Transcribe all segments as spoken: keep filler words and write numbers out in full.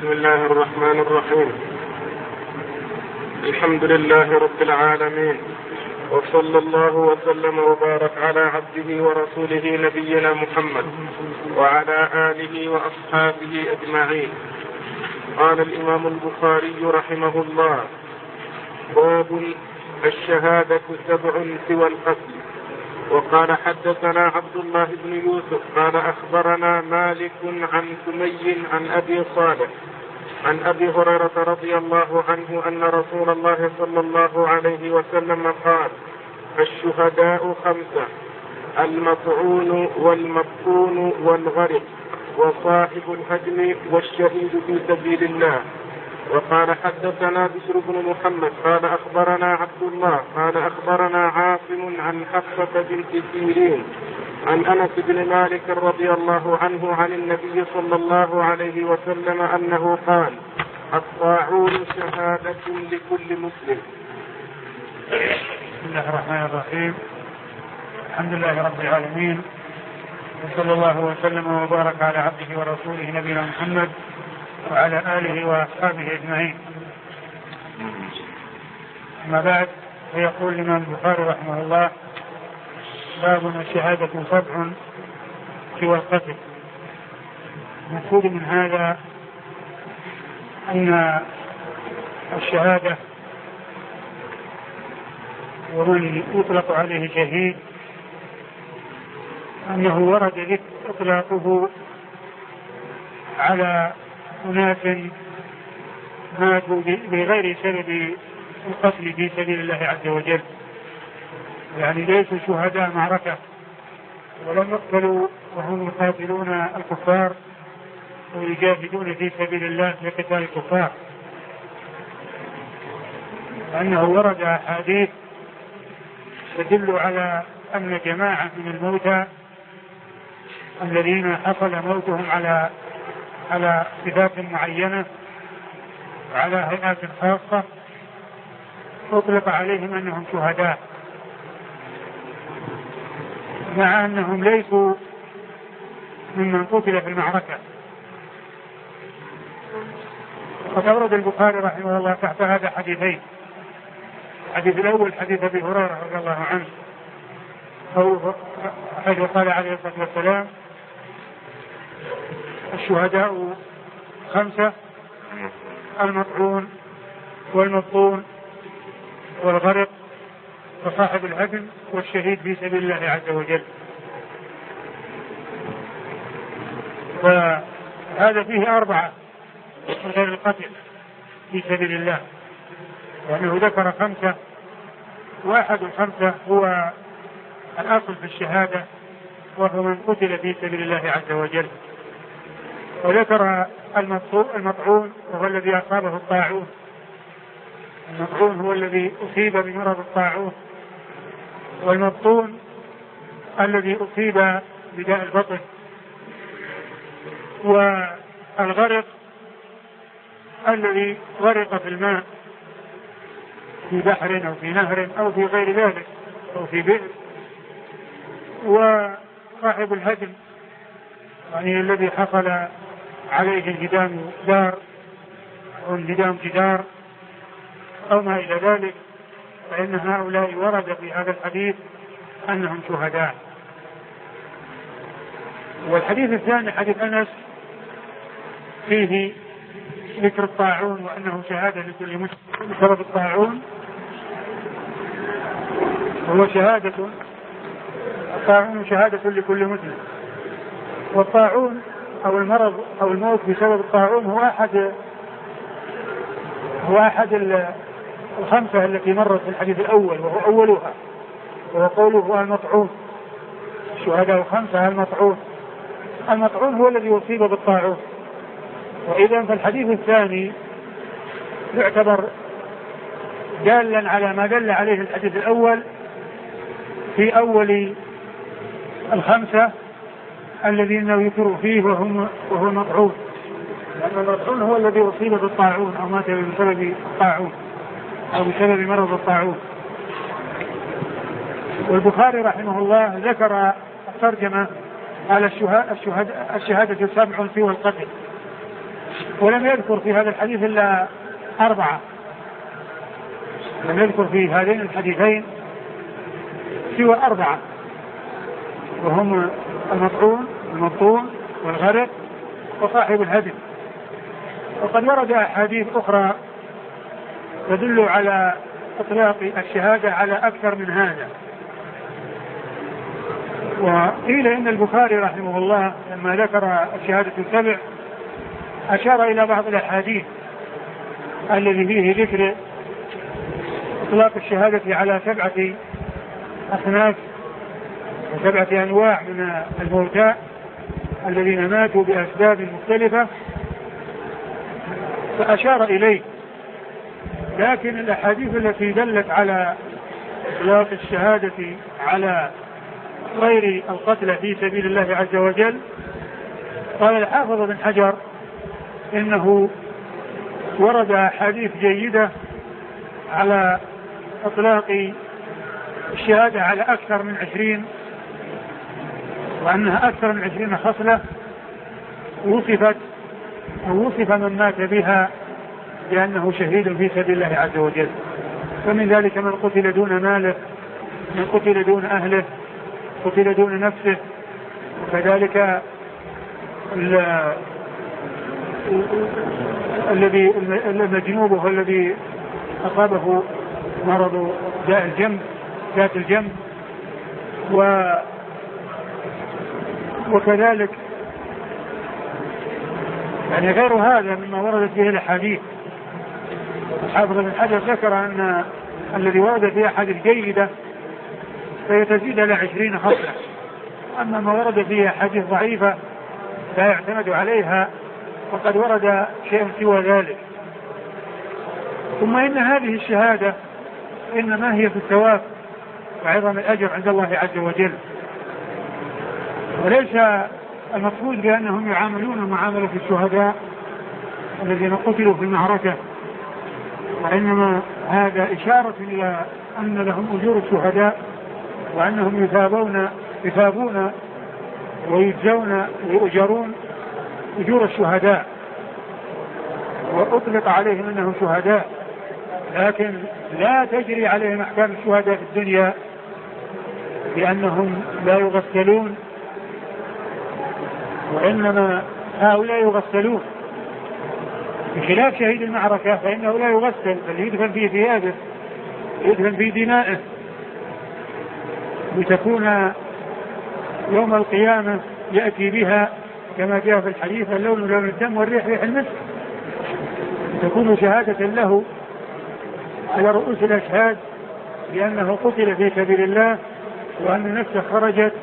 بسم الله الرحمن الرحيم. الحمد لله رب العالمين، وصلى الله وسلم وبارك على عبده ورسوله نبينا محمد وعلى آله وأصحابه أجمعين. قال الإمام البخاري رحمه الله: باب الشهادة سبع سوى القتل. وقال حدثنا عبد الله بن يوسف قال أخبرنا مالك عن سمي عن أبي صالح عن أبي هريرة رضي الله عنه أن رسول الله صلى الله عليه وسلم قال: الشهداء خمسة: المطعون والمبطون والغرق وصاحب الهجم والشهيد في سبيل الله. وقال حدثنا بشر بن محمد قال أخبرنا عبد الله قال أخبرنا عاصم عن حفصة بنت سيرين عن أنس بن مالك رضي الله عنه عن النبي صلى الله عليه وسلم أنه قال: الطاعون شهادة لكل مسلم. بسم الله الرحمن الرحيم. الحمد لله رب العالمين، وصلى الله وسلم وبارك على عبده ورسوله نبينا محمد وعلى آله وأصحابه أجمعين. أما بعد، فيقول الإمام البخاري رحمه الله: باب الشهادة سبع سوى القتل. المقصود من هذا أن الشهادة ومن يطلق عليه شهيد أنه ورد إطلاقه على أناس ماتوا بغير سبب القتل في سبيل الله عز وجل، يعني ليسوا شهداء معركة ولم يقتلوا وهم يقاتلون الكفار ويجاهدون في سبيل الله لقتال الكفار، لأنه ورد أحاديث تدل على أن جماعة من الموتى الذين حصل موتهم على على صفات معينة وعلى هيئات خاصة أطلق عليهم أنهم شهداء، مع أنهم ليسوا ممن قتل في المعركة. وقد أورد البخاري رحمه الله تحت هذا حديثين: الحديث الأول حديث أبي هريرة رضي الله عنه حيث قال عليه الصلاة والسلام: الشهداء خمسة: المطعون والمبطون والغرق وصاحب الهجم والشهيد في سبيل الله عز وجل. وهذا فيه أربعة غير القتل في سبيل الله، وأنه ذكر خمسة، واحد الخمسة هو الأصل في الشهادة وهو من قتل في سبيل الله عز وجل. وذكر المطعون وهو الذي أصابه الطاعون. المطعون هو الذي أصيب بمرض الطاعون، والمبطون الذي أصيب بداء البطن، والغرق الذي غرق في الماء في بحر أو في نهر أو في غير ذلك أو في بئر، وصاحب الهدم يعني الذي حصل عليه انهدام دار أو انهدام جدار أو ما إلى ذلك، فإن هؤلاء ورد في هذا الحديث أنهم شهداء. والحديث الثاني حديث أنس فيه ذكر الطاعون وأنه شهادة لكل مسلم بسبب الطاعون، هو شهادة الطاعون شهادة لكل مسلم. والطاعون أو المرض أو الموت بسبب الطاعون هو أحد هو أحد الخمسة التي مرت في الحديث الأول، وهو أولها، وهو قوله المطعون. الشهداء خمسة: المطعون المطعون هو الذي أصيب بالطاعون. وإذا فالحديث الثاني يعتبر دالا على ما دل عليه الحديث الأول في أول الخمسة الذين يذكر فيه وهم وهو المطعون، لأن المطعون هو الذي أصيب بالطاعون أو مات بسبب الطاعون أو بسبب مرض الطاعون. والبخاري رحمه الله ذكر الترجمة على الشهادة الشهادة سبع سوى القتل، ولم يذكر في هذا الحديث إلا أربعة، لم يذكر في هذين الحديثين سوى أربعة، وهم المطعون والمبطون والغرق وصاحب الهدم. وقد ورد أحاديث أخرى تدل على إطلاق الشهادة على أكثر من هذا. وقيل إن البخاري رحمه الله لما ذكر الشهادة السبع أشار إلى بعض الأحاديث الذي فيه ذكر إطلاق الشهادة على سبعة أصناف وسبعة أنواع من الموتى الذين ماتوا بأسباب مختلفة، فأشار إليه. لكن الأحاديث التي دلت على إطلاق الشهادة على غير القتل في سبيل الله عز وجل، قال الحافظ بن حجر إنه ورد أحاديث جيدة على إطلاق الشهادة على أكثر من عشرين، وأنها أكثر من عشرين خصلة وصفت أو وصف من مات بها بأنه شهيد في سبيل الله عز وجل. ومن ذلك من قتل دون ماله، من قتل دون أهله، قتل دون نفسه، وكذلك الذي المجنوب هو الذي أصابه مرض داء الجنب ذات الجنب، و وكذلك يعني غير هذا مما وردت به الأحاديث. الحافظ بن حجر ذكر أن الذي ورد فيه أحاديث جيدة فيتزيد إلى عشرين خصلة، أما ما ورد فيه أحاديث ضعيفة لا يعتمد عليها، وقد ورد شيء سوى ذلك. ثم إن هذه الشهادة إنما هي في الثواب وعظم الأجر عند الله عز وجل، وليس المقصود بأنهم يعاملون معاملة الشهداء الذين قتلوا في المعركة، وإنما هذا إشارة إلى أن لهم أجور الشهداء، وأنهم يثابون يثابون ويجزون ويؤجرون أجور الشهداء، وأطلق عليهم أنهم شهداء، لكن لا تجري عليهم أحكام الشهداء في الدنيا لأنهم لا يغسلون، وإنما هؤلاء يغسلون، بخلاف شهيد المعركة فإنه لا يغسل بل يدفن في ثيابه، يدفن في دمائه، لتكون يوم القيامة يأتي بها كما جاء في الحديث اللون لون الدم والريح ريح المسك، تكون شهادة له على رؤوس الأشهاد لأنه قتل في سبيل الله، وأن نفسه خرجت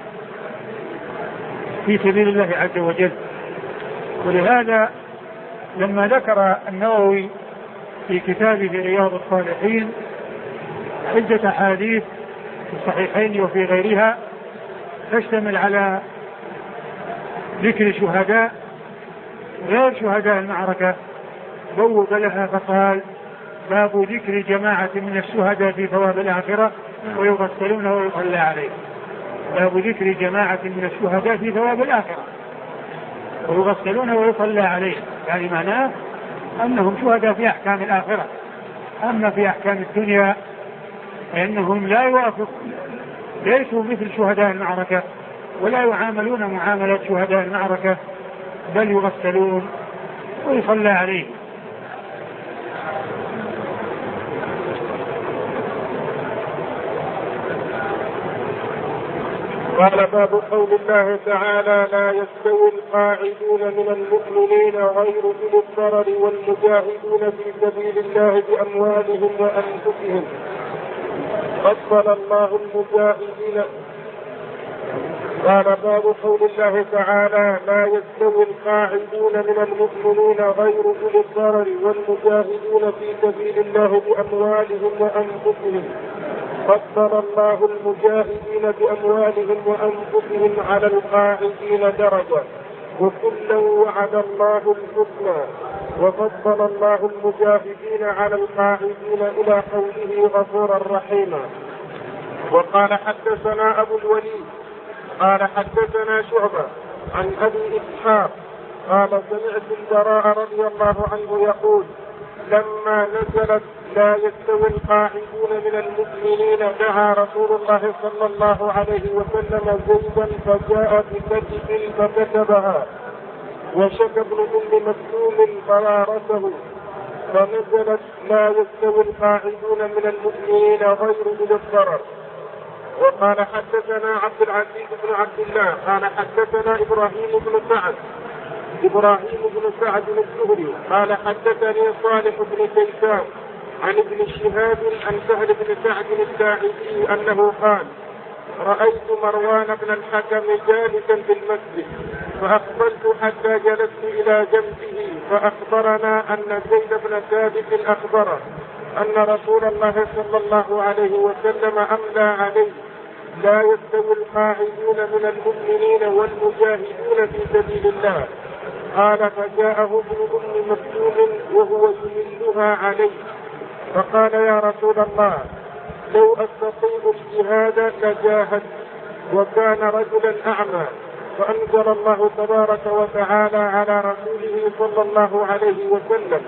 في سبيل الله عز وجل. ولهذا لما ذكر النووي في كتابه رياض الصالحين عدة أحاديث في الصحيحين وفي غيرها تشتمل على ذكر شهداء غير شهداء المعركة، بوب لها فقال: باب ذكر جماعة من الشهداء في ثواب الآخرة ويغسلون ويصلى عليهم. باب ذكر جماعة من الشهداء في ثواب الآخرة ويغسلون ويصلى عليهم، يعني معناه أنهم شهداء في أحكام الآخرة، أما في أحكام الدنيا فإنهم لا يوافق ليسوا مثل شهداء المعركة ولا يعاملون معاملة شهداء المعركة، بل يغسلون ويصلى عليهم. قال: باب قول الله تعالى: لا يستوي القاعدون من المؤمنين غير أولي الضرر والمجاهدون في سبيل الله بأموالهم وأنفسهم فضل الله المجاهدين. قال: باب قول الله تعالى: لا يستوي القاعدون من المؤمنين غير أولي الضرر والمجاهدون في سبيل الله بأموالهم وأنفسهم فضل الله المجاهدين بأموالهم وأنفسهم على القاعدين درجة وكلا وعد الله الحسنى وفضل الله المجاهدين على القاعدين إلى قوله غفورا رحيما. وقال: حدثنا أبو الوليد قال: حدثنا شعبة عن أبي إسحاق قال سمعت البراء رضي الله عنه يقول لما نزلت لا يستوي القاعدون من المؤمنين دعا رسول الله صلى الله عليه وسلم زيدا فجاء بكتب فكتبها وشكى ابن ام مكتوم قرارته فنزلت لا يستوي القاعدون من المؤمنين غير اولي الضرر. وقال حدثنا عبد العزيز بن عبد الله قال حدثنا ابراهيم بن سعد ابراهيم بن سعد الزهري قال حدثني صالح بن كيسان عن ابن شهاب عن سهل بن سعد الساعدي انه قال رأيت مروان بن الحكم جالسا في المسجد فأقبلت حتى جلست إلى جنبه فأخبرنا أن زيد بن ثابت أخبره أن رسول الله صلى الله عليه وسلم أملى عليه لا يستوي القاعدون من المؤمنين والمجاهدون في سبيل الله. قال فجاءه ابن أم مكتوم وهو يملها عليه فقال يا رسول الله لو أستطيع الجهاد لجاهد وكان رجلا أعمى فأنزل الله تبارك وتعالى على رسوله صلى الله عليه وسلم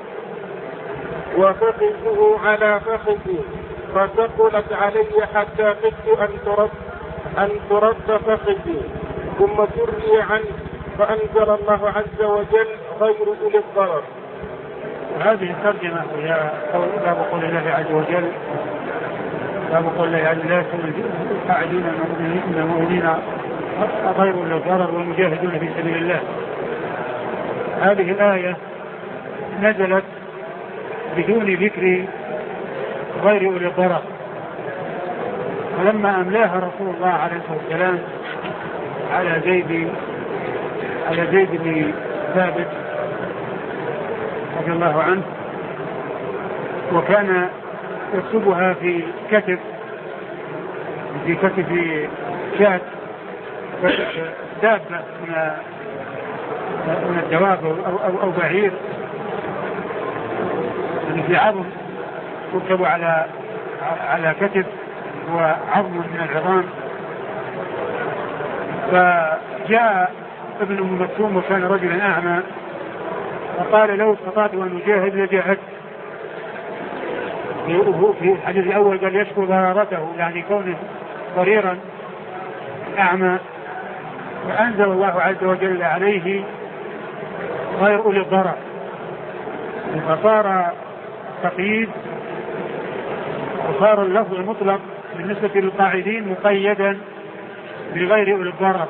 وفخذه على فخذي فثقلت علي حتى خفت أن ترد أن ترد فخذي ثم سري عنه فأنزل الله عز وجل غير أولي الضرر. هذه الترجمة هي باب قول الله عز وجل باب قول الله عز وجل لا يستوي القاعدون من المؤمنين غير أولي الضرر والمجاهدون في سبيل الله. هذه الآية نزلت بدون ذكر غير أولي الضرر، فلما أملاها رسول الله عليه الصلاة والسلام على زيد على زيد بن ثابت رضي الله عنه وكان يكتبها في كتف في كتف شاة دابة من الدواب أو, أو, أو بعير يعني في عظم يكتب على على كتف وعظم من العظام. فجاء ابن ام مكتوم وكان رجلا اعمى فقال لو استطعت ان اجاهد لجاهدت. في الحديث الاول قال يشكو ضرارته يعني كونه ضريرا اعمى فانزل الله عز وجل عليه غير اولي الضرر فصار تقييد وصار اللفظ المطلق بالنسبة للقاعدين مقيدا بغير أولي الضرر.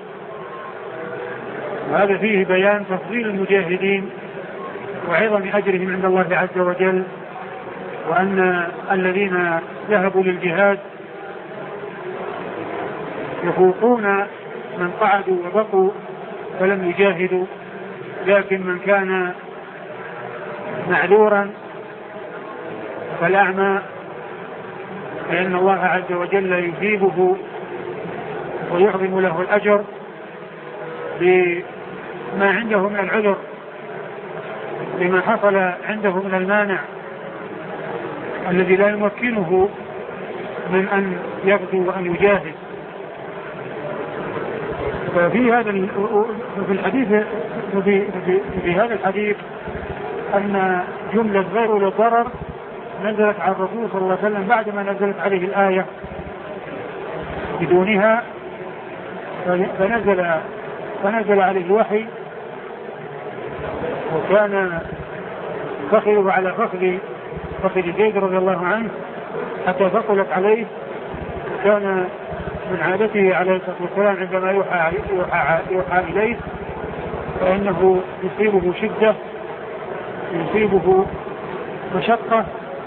وهذا فيه بيان تفضيل المجاهدين وعظم أجرهم عند الله عز وجل وأن الذين ذهبوا للجهاد يفوقون من قعدوا وبقوا فلم يجاهدوا، لكن من كان معذورا فالأعمى فإن الله عز وجل يثيبه ويعظم له الأجر بما عنده من العذر لما حصل عنده من المانع الذي لا يمكنه من أن يغدو وأن يجاهد. ففي هذا في الحديث في, في, في هذا الحديث أن جملة غير أولي الضرر نزلت على الرسول صلى الله عليه وسلم بعدما نزلت عليه الآية بدونها فنزل فنزل عليه الوحي وكان فخذه على فخذ فخذ زيد رضي الله عنه حتى ثقلت عليه. وكان من عادته عليه الصلاة والسلام عندما يوحى, يوحى, يوحى إليه فإنه يصيبه شدة يصيبه مشقة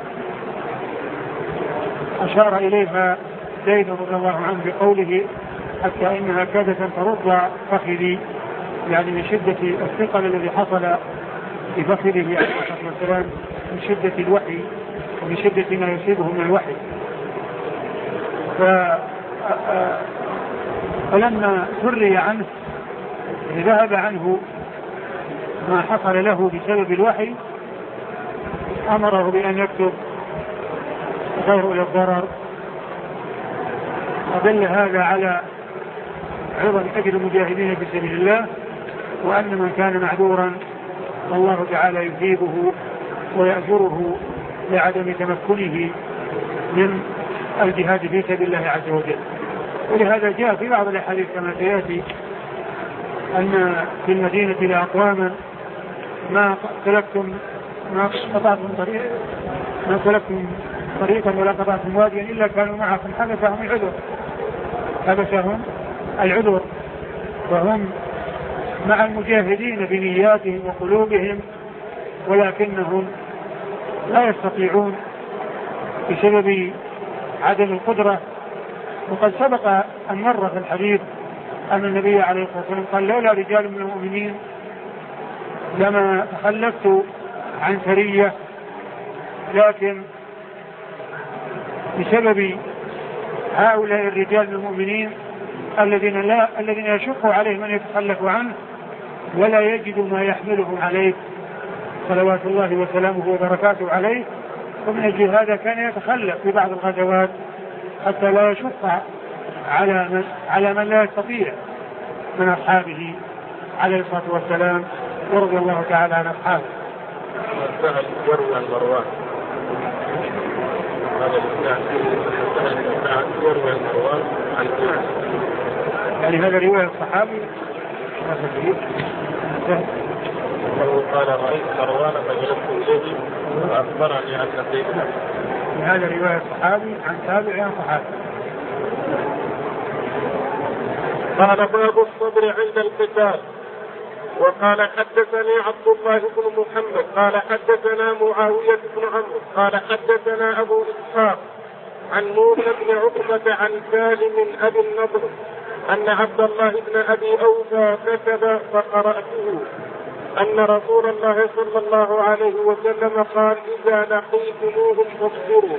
أشار إليها زيد رضي الله عنه بقوله حتى إنها كادت أن ترد فخذي يعني من شدة الثقل الذي حصل في فخذه عليه الصلاة والسلام من شدة الوحي ومن شدة ما يصيبه من الوحي. فلما سري عنه ذهب عنه ما حصل له بسبب الوحي أمره بأن يكتب غير أولي الضرر. ودل هذا على عظم أجر المجاهدين في سبيل الله وأن من كان معذورا الله تعالى يثيبه ويأجره لعدم تمكنه من الجهاد في سبيل الله عز وجل. ولهذا جاء في بعض الأحاديث كما سيأتي أن في المدينة لأقواما ما سلكتم ما قطعتم طريق ما سلكتم طريقا ولا قطعتم واديا إلا كانوا معكم حبسهم العذر حبسهم العذر وهم مع المجاهدين بنياتهم وقلوبهم ولكنهم لا يستطيعون بسبب عدم القدرة. وقد سبق أن مر في الحديث أن النبي عليه الصلاة والسلام قال لولا رجال من المؤمنين لما تخلفت عن سرية، لكن بسبب هؤلاء الرجال من المؤمنين الذين لا الذين يشق عليهم أن يتخلفوا عنه ولا يجدوا ما يحملهم عليه صلوات الله وسلامه وبركاته عليه، ومن أجل هذا كان يتخلف في بعض الغزوات حتى لا يشق على من, على من لا يستطيع من أصحابه عليه الصلاة والسلام ورضي الله تعالى عن أصحابه. سهل يروي المروان هذا سهل يروي المروان عن يعني هذا رواية الصحابي قال رأيت مروان فجلست إليه وأخبرني عن نبيه. هذا رواية الصحابي عن تابع عن صحابي. قال باب الصبر عند القتال. وقال حدثني عبد الله بن محمد قال حدثنا معاوية بن عمرو قال حدثنا أبو إسحاق عن موسى بن عقبة عن سالم أبي النضر أن عبد الله بن أبي أوفى كتب فقرأته أن رسول الله صلى الله عليه وسلم قال إذا لقيتموهم فاصبروا.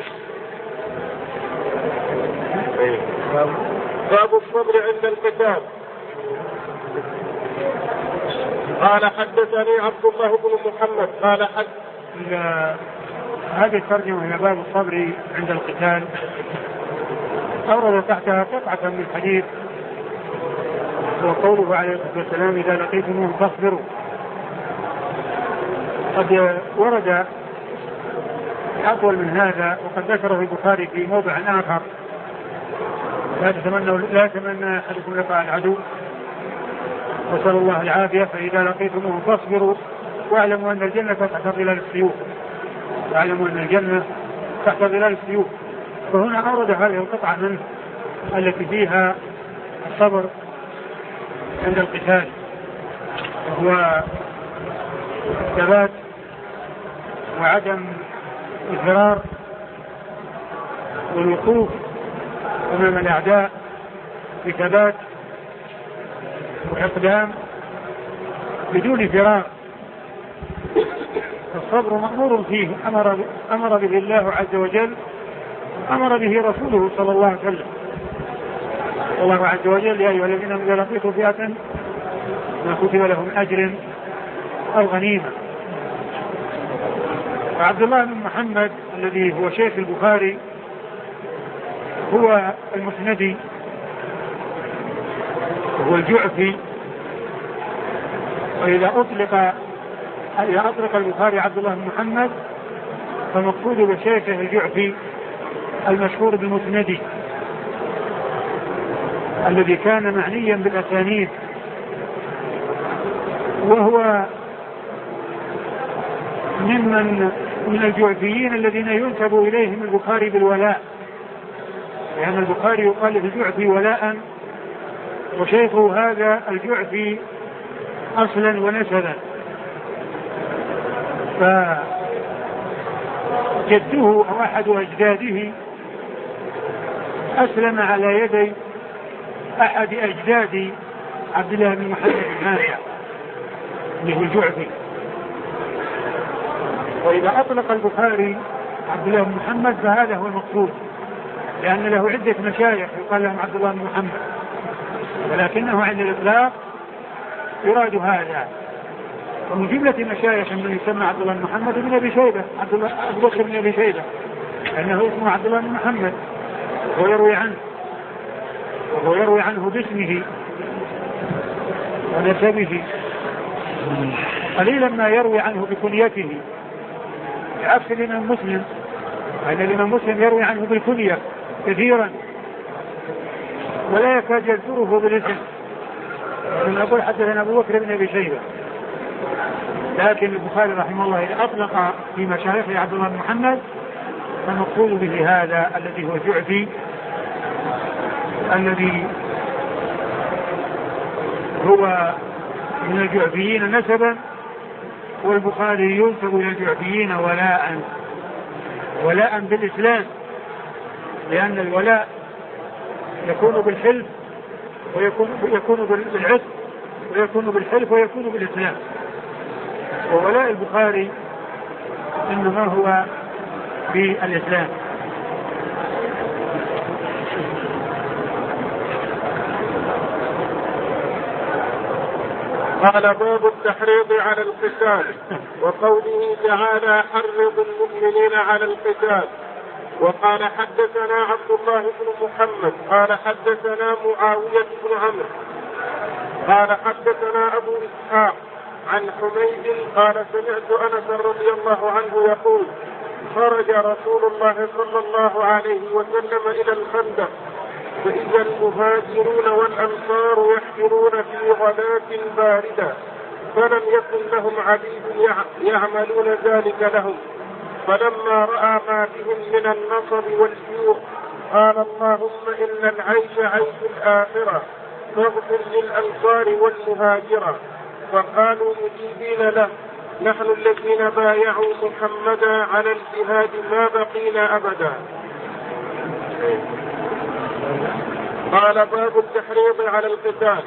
باب الصبر عند القتال. قال حدثني عبد الله بن محمد قال حد هذه الترجمة إلى باب الصبر عند القتال أورد تحتها قطعة من الحديث وقوله عليه الصلاة والسلام إذا لقيتموهم فاصبروا. قد ورد أطول من هذا وقد ذكره البخاري في موضع آخر لا تتمنوا لا يتمنى أحدكم لقاء العدو وصلى الله العافية فإذا لقيتموهم فاصبروا واعلموا أن الجنة تحت ظلال السيوف واعلموا أن الجنة تحت ظلال السيوف. فهنا أورد هذه القطعة منه التي فيها الصبر عند القتال وهو الثبات وعدم الفرار والوقوف أمام الأعداء بثبات وإقدام بدون فرار. الصبر مأمور فيه أمر, أمر به الله عز وجل أمر به رسوله صلى الله عليه وسلم. الله عز وجل يا أيها الذين آمنوا إذا لقيتم فئة ما كتب لهم أجر أو غنيمة. وعبد الله بن محمد الذي هو شيخ البخاري هو المسندي هو الجعفي. وإذا أطلق إذا أطلق البخاري عبد الله بن محمد فمقصود بشيخه الجعفي المشهور بالمسندي الذي كان معنيا بالأسانيد، وهو ممن من الجعفيين الذين ينسب إليهم البخاري بالولاء، لأن البخاري يقال للجعفي ولاء وشيخه هذا الجعفي أصلا ونسبا. فجده أو أحد أجداده أسلم على يدي أحد أجداد عبد الله بن محمد النافع اللي هو الجعفي. وإذا أطلق البخاري عبد الله بن محمد فهذا هو المقصود، لأن له عدة مشايخ يقال لهم عبد الله بن محمد، ولكنه عند الإطلاق يراد هذا. ومن جملة مشايخ من يسمى عبد الله بن محمد بن أبي شيبة عبد الله أبو بكر بن أبي شيبة لأنه اسمه عبد الله بن محمد ويروي عنه وهو يروي عنه باسمه ونسبه قليلا ما يروي عنه بكنيته، بعكس الإمام مسلم، أن الإمام مسلم يروي عنه بالكنية كثيرا ولا يكاد يذكره بالاسم، من أقول حدثنا أبو بكر بن أبي شيبة. لكن البخاري رحمه الله إذا أطلق في مشايخه عبد الله بن محمد فالمقصود به هذا الذي هو جعفي، الذي هو من الجعفيين نسبا، والبخاري ينسب إلى الجعفيين ولاء ولاء بالإسلام، لأن الولاء يكون بالحلف ويكون يكون بالعتق ويكون بالحلف ويكون بالإسلام. وولاء البخاري إنما هو بالإسلام. قال باب التحريض على القتال وقوله تعالى حرض المؤمنين على القتال. وقال حدثنا عبد الله بن محمد قال حدثنا معاوية بن عمرو قال حدثنا أبو إسحاق عن حميد قال سمعت أنس رضي الله عنه يقول خرج رسول الله صلى الله عليه وسلم إلى الخندق فإذا المهاجرون والأنصار يحفرون في غداة باردة فلم يكن لهم عبيد يعملون ذلك لهم، فلما رأى ما بهم من النصب والجوع قال اللهم إن العيش عيش الآخرة فاغفر للأنصار والمهاجرة. فقالوا مجيبين له نحن الذين بايعوا محمدا على الجهاد ما بقينا أبدا. قال باب التحريض على القتال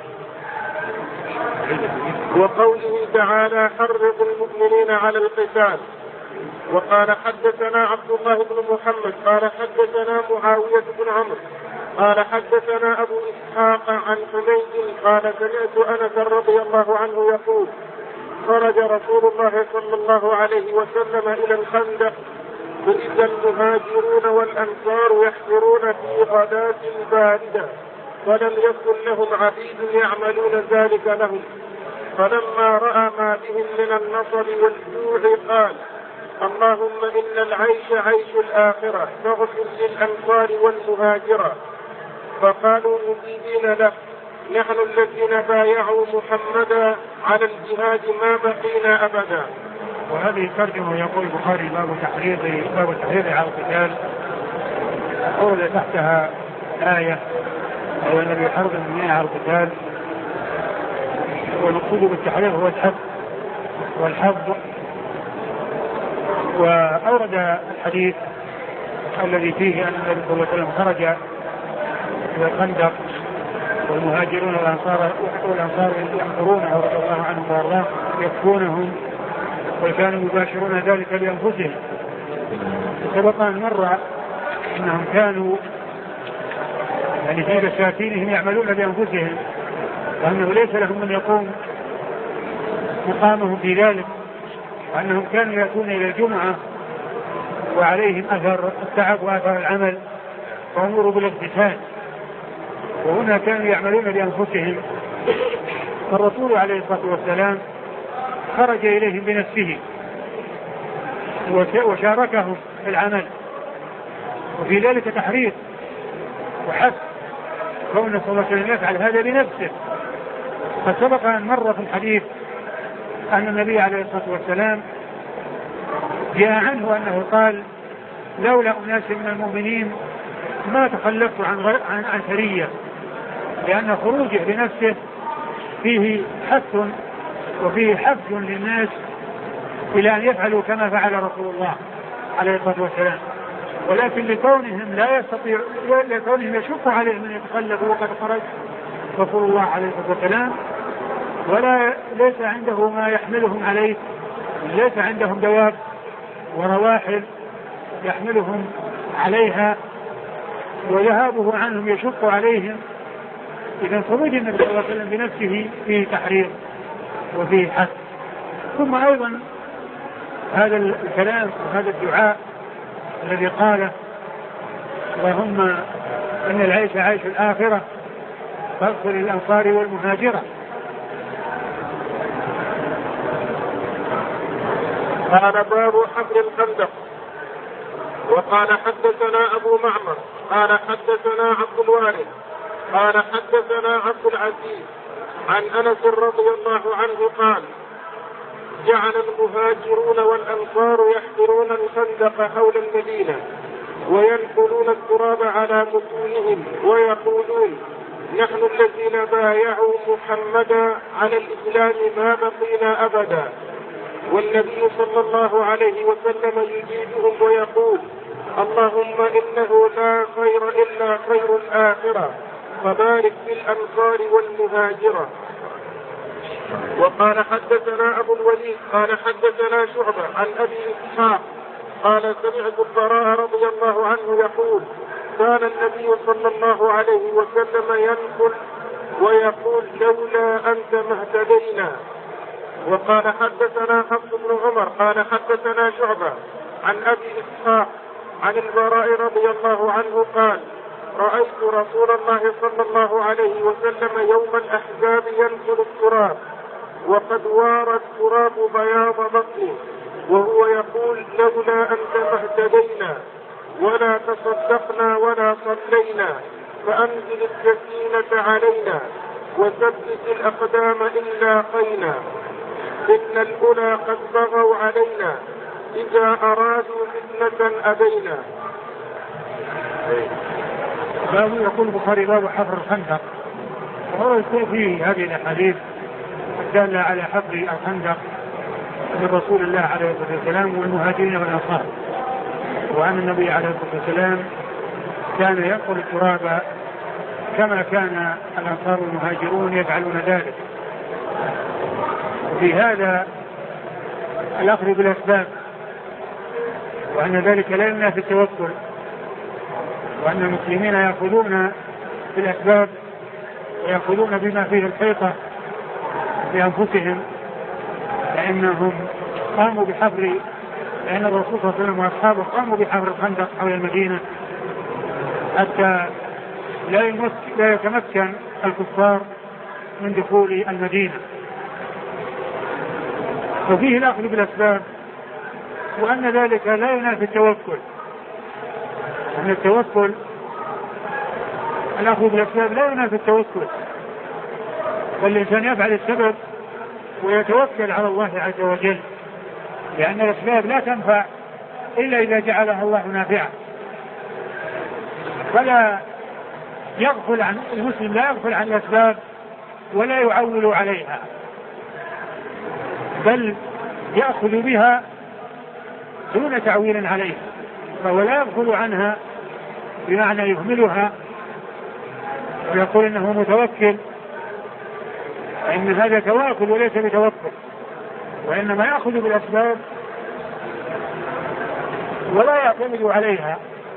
وقوله تعالى حرض المؤمنين على القتال. وقال حدثنا عبد الله بن محمد قال حدثنا معاوية بن عمرو قال حدثنا أبو إسحاق عن حميد قال سمعت أنس رضي الله عنه يقول خرج رسول الله صلى الله عليه وسلم إلى الخندق فإذا المهاجرون والأنصار يحفرون في غداة باردة فلم يكن لهم عبيد يعملون ذلك لهم، فلما رأى ما بهم من النصب والجوع قال اللهم إن العيش عيش الآخرة فاغفر للأنصار والمهاجرة. فقالوا مجيبين له نحن الذين بايعوا محمدا على الجهاد ما بقينا أبدا. وهذه ترجمة يقول البخاري باب تحريض باب التحريض على القتال، أورد تحتها آية أو النبي يحرض المؤمنين على القتال، والمقصود بالتحريض هو الحث والحظ. وأورد الحديث الذي فيه أن النبي صلى الله عليه وسلم خرج إلى الخندق والمهاجرون والأنصار والأنصار يحضرونه رضي الله عنهم وارضاهم يكفونهم وكانوا يباشرون ذلك بأنفسهم. سبق أن مر أنهم كانوا يعني في بساتينهم يعملون بأنفسهم، وأنه ليس لهم من يقوم مقامهم في ذلك، وأنهم كانوا يأتون إلى الجمعة وعليهم أثر التعب وأثر العمل وأمروا بالاغتسال، وهنا كانوا يعملون بأنفسهم. فالرسول عليه الصلاة والسلام خرج إليهم بنفسه وشاركهم في العمل، وفي ذلك تحريض وحث كون صلى الله عليه وسلم يفعل هذا بنفسه. فسبق أن مر في الحديث أن النبي عليه الصلاة والسلام جاء عنه أنه قال لولا أناس من المؤمنين ما تخلفت عن عن عن سرية، لأن خروجه بنفسه فيه حث وفيه حث للناس إلى أن يفعلوا كما فعل رسول الله عليه الصلاة والسلام، ولكن لكونهم لا يستطيع لكونهم يشق عليهم أن يتخلفوا وقد خرج رسول الله عليه الصلاة والسلام ولا ليس عنده ما يحملهم عليه، ليس عندهم دواب ورواحل يحملهم عليها وذهابه عنهم يشق عليهم. إذا خروج النبي صلى الله عليه وسلم بنفسه فيه تحريض وفيه حث. ثم أيضا هذا الكلام وهذا الدعاء الذي قاله اللهم إن العيش عيش الآخرة فاغفر للأنصار والمهاجرة، قال باب حفر الخندق. وقال حدثنا أبو معمر قال حدثنا عبد الوارث قال حدثنا عبد العزيز عن أنس رضي الله عنه قال جعل المهاجرون والأنصار يحفرون الخندق حول المدينة وينقلون التراب على متونهم ويقولون نحن الذين بايعوا محمدا على الإسلام ما بقينا أبدا، والنبي صلى الله عليه وسلم يجيبهم ويقول اللهم إنه لا خير إلا خير الآخرة فبارك في الأنصار والمهاجرة. وقال حدثنا أبو الوليد قال حدثنا شعبة عن أبي إسحاق قال سمعت البراء رضي الله عنه يقول كان النبي صلى الله عليه وسلم ينقل ويقول لولا أنت ما اهتدينا. وقال حدثنا حفص بن عمر قال حدثنا شعبة عن أبي إسحاق عن البراء رضي الله عنه قال رأيت رسول الله صلى الله عليه وسلم يوم الأحزاب ينقل التراب وقد وار التراب بياض بطنه وهو يقول لولا أنت ما اهتدينا ولا تصدقنا ولا صلينا فأنزل السكينة علينا وثبت الأقدام إن لاقينا إن الأولى قد بغوا علينا إذا أرادوا فتنة أبينا. باب يقول البخاري باب حفر الخندق، وهو يذكر فيه هذه الأحاديث الدالة على حفر الخندق من رسول الله عليه الصلاة والسلام والمهاجرين والأنصار، وأن النبي عليه الصلاة والسلام كان ينقل التراب كما كان الأنصار والمهاجرون يفعلون ذلك. وفي هذا الأخذ بالأسباب، وأن ذلك لا يمنع في التوكل، وأن المسلمين يأخذون بالأسباب ويأخذون بما فيه الحيطة بأنفسهم، لأنهم قاموا بحفر، لأن الرسول صلى الله عليه وسلم وأصحابه قاموا بحفر الخندق حول المدينة حتى لا لا يتمكن الكفار من دخول المدينة. وفيه الأخذ بالأسباب، وأن ذلك لا ينافي التوكل، أن التوكل الأخذ بالأسباب لا ينافي التوكل، والإنسان يفعل السبب ويتوكل على الله عز وجل، لأن الأسباب لا تنفع إلا إذا جعلها الله نافعة. فلا يغفل عن المسلم لا يغفل عن الأسباب ولا يعول عليها، بل يأخذ بها دون تعويل عليها، فهو لا يغفل عنها بمعنى يهملها ويقول إنه متوكل، فإن هذا تواكل وليس بتوكل، وإنما يأخذ بالأسباب ولا يعتمد عليها.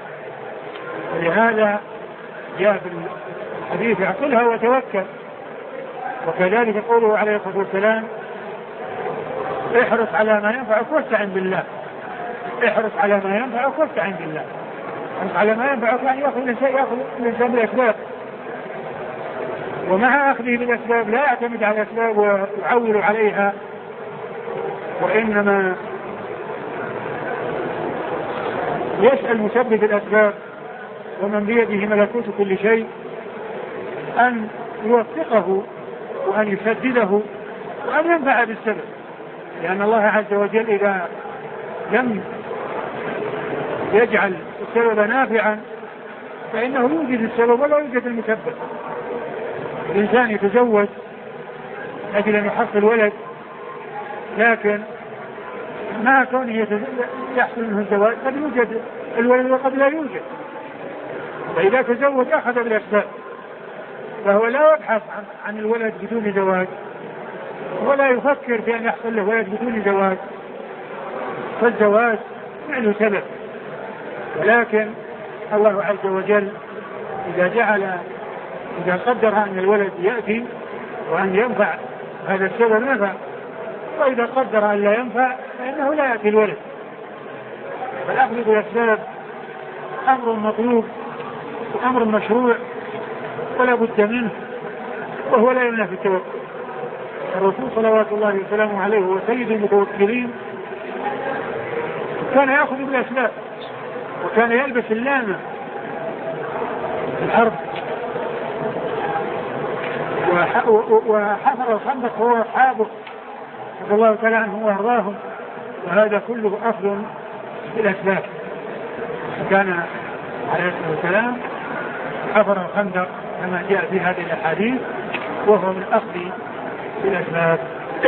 ولهذا جاء في الحديث اعقلها وتوكل، وكذلك قوله عليه الصلاة والسلام احرص على ما ينفعك واستعن بالله، احرص على ما ينفعك واستعن بالله. احرص على ما ينفعك يعني يأخذ الإنسان بالأسباب، ومع أخذه بالأسباب لا يعتمد على الأسباب ويعول عليها، وإنما يسأل مسبب الأسباب ومن بيده ملكوت كل شيء أن يوفقه وأن يسدده وأن ينفع بالسبب، لأن الله عز وجل إذا لم يجعل السبب نافعا فإنه يوجد السبب ولا يوجد المسبب. الإنسان يتزوج أجل أن يحصل ولد، لكن مع كونه يحصل منه الزواج قد يوجد الولد وقد لا يوجد، فإذا تزوج أخذ بالأسباب، فهو لا يبحث عن, عن الولد بدون زواج ولا يفكر في أن يحصل له ولد بدون زواج، فالزواج فعل سبب. ولكن الله عز وجل إذا جعل إذا قدر أن الولد يأتي وأن ينفع هذا السبب نفع، وإذا قدر أن لا ينفع فإنه لا يأتي الولد. فالأخذ بالأسباب أمر مطلوب وأمر مشروع ولا بد منه، وهو لا يمنع في التوكل. الرسول صلوات الله وسلامه عليه هو سيد المتوكلين كان يأخذ بالأسباب وكان يلبس اللامة في الحرب، وحفر الخندق هو أصحابه رضي الله تعالى عنهم وأرضاهم، وهذا كله أخذ بالأسباب. كان عليه الصلاة والسلام حفر الخندق كما جاء في هذه الأحاديث وهو من أخذ بالأسباب.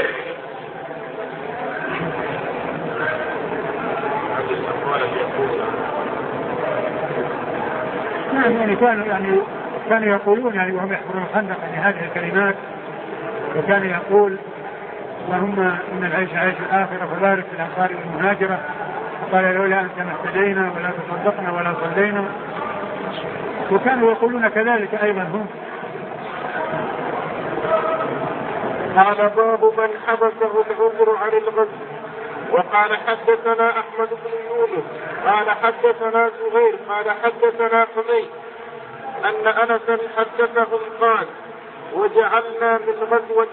يعني كانوا يعني كانوا يقولون يعني وهم يحفرون الخندق يعني هذه الكلمات، وكان يقول اللهم إن العيش عيش الآخرة فبارك في الأنصار والمهاجرة، وقال لولا أنت ما اهتدينا ولا تصدقنا ولا صلينا، وكانوا يقولون كذلك أيضا هم. قال باب من حبسه العذر عن الغزو. وقال حدثنا أحمد بن يونس قال حدثنا زهير قال حدثنا حميد أن أنسا حدثهم قال وجعلنا من غزوة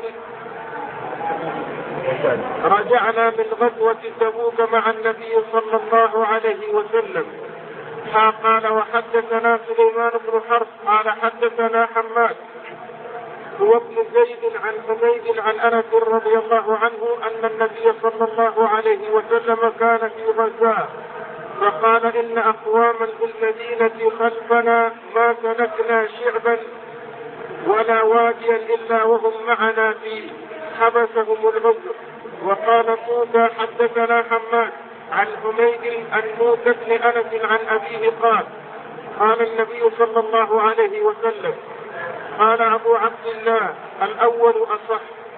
رجعنا من غزوة تبوك مع النبي صلى الله عليه وسلم. قال وحدثنا سليمان بن حرب قال حدثنا حماد هو ابن زيد عن حميد عن أنس رضي الله عنه أن النبي صلى الله عليه وسلم كان في غزاة فقال إن أقواما بالمدينة خلفنا ما سلكنا شعبا ولا واديا إلا وهم معنا فيه حبسهم العذر. وقال موسى حدثنا حماد عن حميد عن موسى بن أنس عن أبيه قال قال النبي صلى الله عليه وسلم قال أبو عبد الله الأول أصح.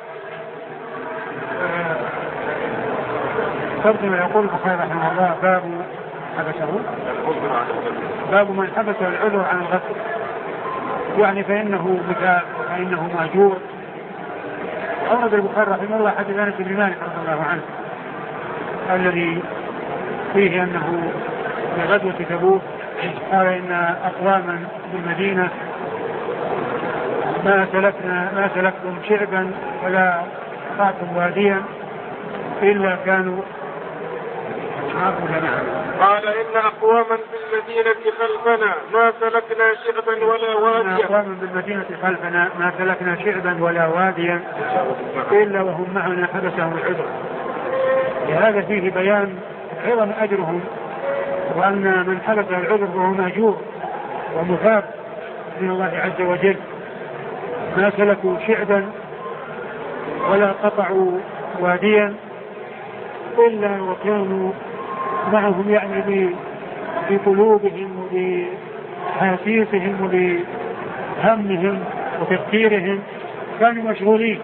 ترجمة يقول البخاري رحمه الله باب حبسه باب من حبس العذر عن الغسل، يعني فإنه مثال فإنه مأجور. أورد البخاري رحمه الله حديث أنس بن مالك رضي الله عنه الذي فيه أنه في غزوة تبوك قال إن أقواما بالمدينة ما سلكنا ما سلكتم شعبا ولا قطعتم واديا إلا كانوا قال إن أقواما بالمدينة خلفنا ما سلكنا شعبا ولا واديا أقواما بالمدينة خلفنا ما سلكنا شعبا ولا واديا إلا وهم معنا حبسهم العذر. لهذا فيه بيان عظم أجرهم، وأن من حبس العذر فهو مأجور ومثاب من الله عز وجل. ما سلكوا شعبا ولا قطعوا واديا إلا وكانوا معهم يعني بقلوبهم وبحاسيسهم وبهمهم وتفكيرهم كانوا مشغولين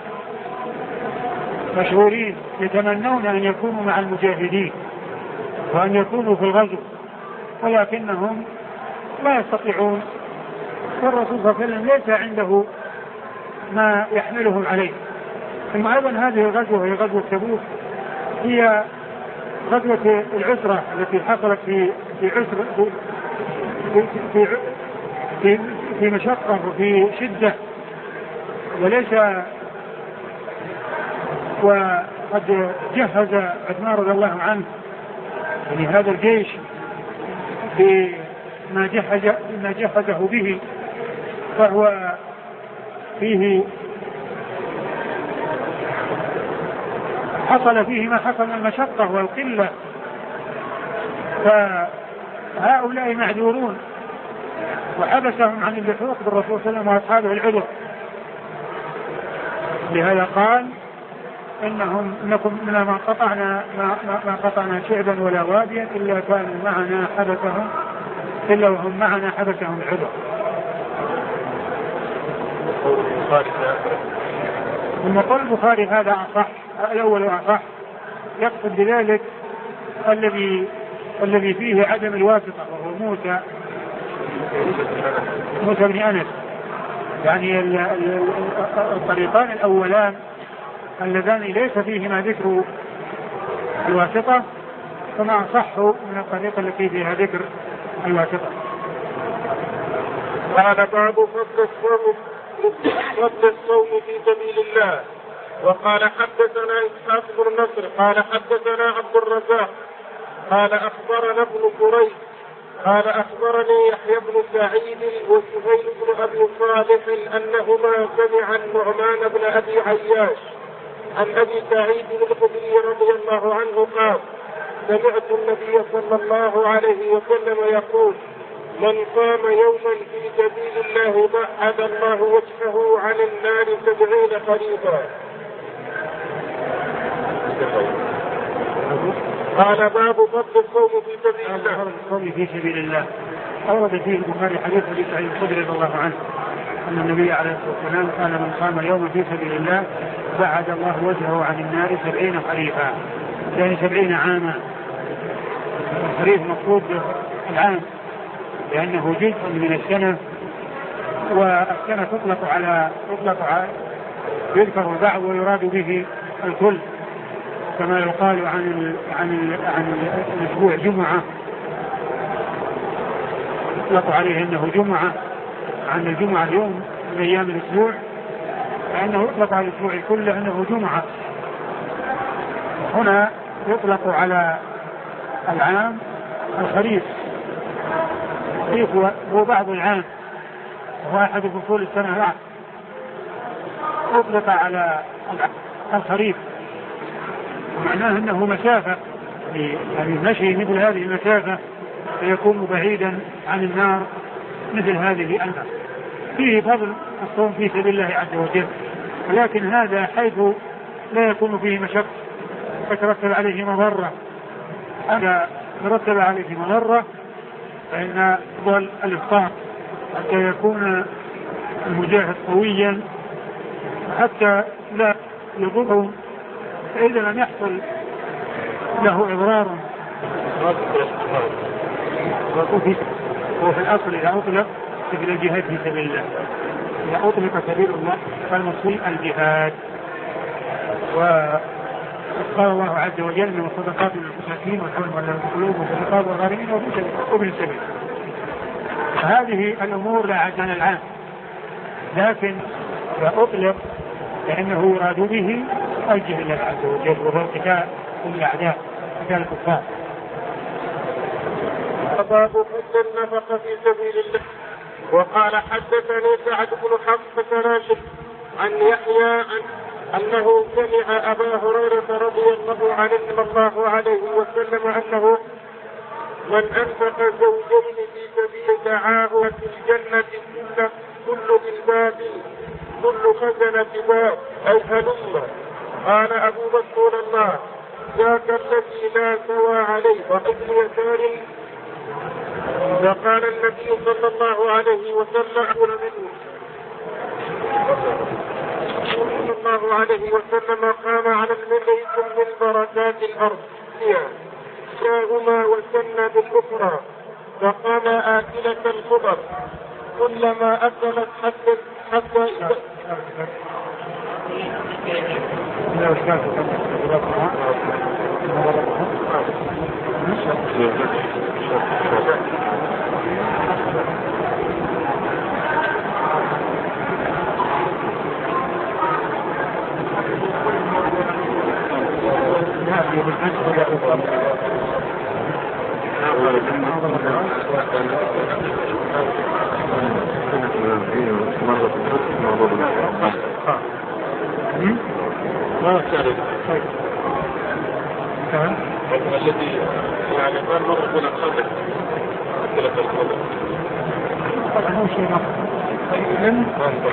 مشغولين يتمنون أن يكونوا مع المجاهدين وأن يكونوا في الغزو، ولكنهم لا يستطيعون، والرسول صلى الله عليه وسلم ليس عنده ما يحملهم عليه. ثم أيضا هذه الغزوة هي غزوة تبوك، هي غزوة العسرة التي حصلت في في عسرة في في في, في مشقة وفي شدة، وليس وقد جهز عثمان رضي الله عنه يعني هذا الجيش بما جهز ما جهزه به، فهو فيه حصل فيه ما حصل من المشقة والقلة، فهؤلاء معذورون وحبسهم عن اللحوق بالرسول صلى الله عليه وسلم وأصحابه العذر. لهذا قال إنهم إنكم منا ما قطعنا ما, ما قطعنا شعبا ولا واديا إلا كانوا معنا حبسهم إلا وهم معنا حبسهم العذر. ثم قال البخاري هذا أصح، الأول أصح، يقصد بذلك الذي الذي فيه عدم الواسطة وهو موسى موسى بن أنس، يعني الطريقان الأولان اللذان ليس فيهما ذكر الواسطة فما أصح من الطريقة التي فيها ذكر الواسطة. قال باب فضل الصوم فضل الصوم في سبيل الله. وقال حدثنا إسحاق بن نصر قال حدثنا عبد الرزاق قال أخبرنا ابن كريب قال أخبرني يحيى بن سعيد وسهيل بن أبي صالح أنهما سمعا النعمان بن أبي عياش عن أبي سعيد الخدري رضي الله عنه قال سمعت النبي صلى الله عليه وسلم يقول من قام يوما في سبيل الله بعد الله وجهه عن النار سبعين خريفا. قال باب فضل الصوم في سبيل الله. الصوم في سبيل الله أورد فيه البخاري حديث أبي سعيد الخدري رضي الله عنه أن النبي عليه الصلاة والسلام قال من قام يوما في سبيل الله بعد الله وجهه عن النار سبعين خريفا، يعني سبعين عاما. الخريف مقصود العام لأنه جزء من السنة، والسنة تطلق على تطلق على يذكر البعض ويراد به الكل، كما يقال عن ال عن ال عن الأسبوع جمعة يطلق عليه أنه جمعة، عن الجمعة اليوم من أيام الأسبوع، فإنه يطلق على الأسبوع كله أنه جمعة. هنا يطلق على العام الخريف، الخريف هو بعض العام وهو أحد فصول السنة العام، يطلق على الخريف معناه أنه مسافة، يعني المشي مثل هذه المسافة فيكون بعيدا عن النار مثل هذه النار. فيه فضل الصوم في سبيل الله عز وجل، ولكن هذا حيث لا يكون فيه مشقة فترتب عليه مضرة. أما ترتب عليه مضرة فإن أفضل الإفطار حتى يكون المجاهد قويا حتى لا يضره، فإذا لم يحصل له إضرار وفي الأصل إذا أطلق سبيل الجهاد في سبيل الله، إذا أطلق سبيل الله فالمقصود الجهاد. وقال الله عز وجل من الصدقات للمساكين والحلم والقلوب والصدقات والغارمين وابن السبيل. هذه الأمور لا عزل العام، لكن إذا أطلق فإنه يراد به وجه الله عز وجل وهو قتال الأعداء قتال الكفار. باب فضل النفقة في سبيل الله. وقال حدثني سعد بن حفص راشد عن يحيى أنه سمع أبا هريرة رضي الله عنه الله عليه وسلم أنه من أنفق زوجين في سبيل دعاه في الجنة كل كل بالباب كل خزنة باب أي هلم. قال أبو بكر الله ذاك الذي لا سوى عليه وقبل يسار. فقال النبي صلى الله عليه وسلم صلى الله عليه وسلم قام على الملك من بركات الأرض شاهما وسن بالأخرى فقام آكلة الخضر كلما أكلت حتى حتى الذي يعني ما نمر من الخلق أكلة الخلق طبعا شيء لم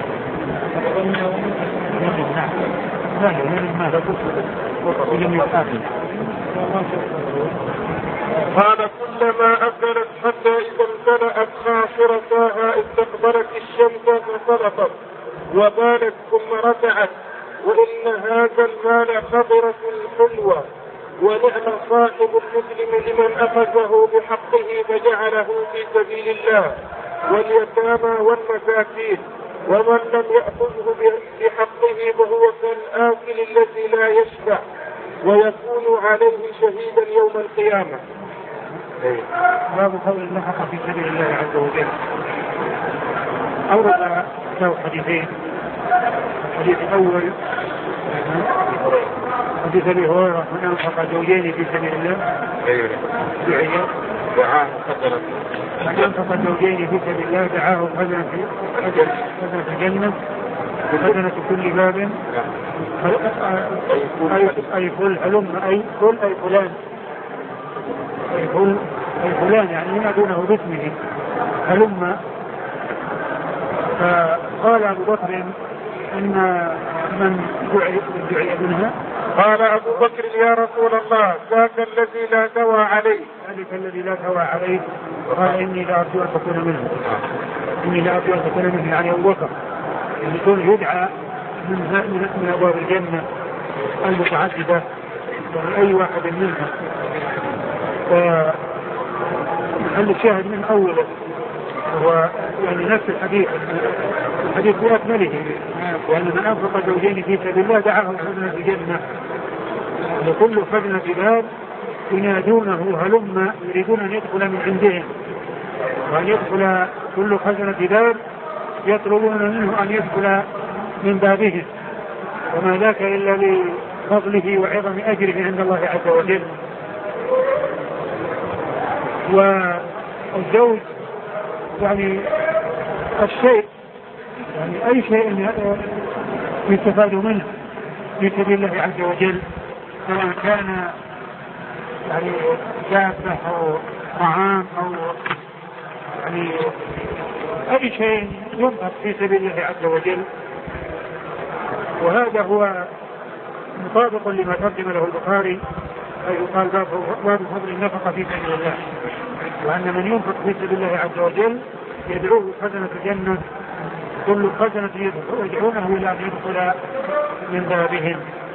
قال كلما أكلت حتى إذا امتلأت خاصرتها استقبلت الشمس فصرفت وبالت ثم رجعت وإن هذا المال خضرة حلوة ونعم صاحب المسلم لمن أخذه بحقه فجعله في سبيل الله واليتامى والمساكين ومن لم يأخذه بحقه فهو كالآكل الذي لا يشبع ويكون عليه شهيدا يوم القيامة. باب قول النفقة في سبيل الله عز وجل. أورد له حديثين. الحديث الأول حديث ابي هريره من انفق زوجين في سبيل الله ايوه دعاه خزنة من انفق زوجين في سبيل الله دعاه خزنة خزنة الجنة خزنة كل باب اي فل هلم اي فل اي فلان اي فل اي فلان يعني ينادونه باسمه هلم. فقال ابو بكر ان من دعي منها قال ابو بكر يا رسول الله ذاك الذي لا دواء عليه ذلك الذي لا دواء عليه. قال اني لا ارجو ان تكون منه اني لا ارجو ان تكون منه يعني ابو بكر يعني يكون يدعى من من ابواب الجنه المتعدده ومن اي واحد منها. ومحل الشاهد من اوله هو يعني نفس الحديث الحديث بأكمله وأن من أنفق زوجين في سبيل الله دعاهم خزنة الجنة لكل خزنة باب ينادونه هلم يريدون أن يدخل من عندهم وأن يدخل كل خزنة باب يطلبون منه أن يدخل من بابهم وما ذاك إلا لفضله وعظم أجره عند الله عز وجل. والزوج يعني الشيء يعني أي شيء يستفاد منه في سبيل الله عز وجل سواء كان يعني دابة أو طعام أو يعني أي شيء ينفق في سبيل الله عز وجل. وهذا هو مطابق لما ترجم له البخاري أي يقال باب فضل النفقة في سبيل الله وأن من ينفق في سبيل الله عز وجل يدعوه خزنة الجنة كل خزنة يدعونه إلى أن يدخل من بابهم.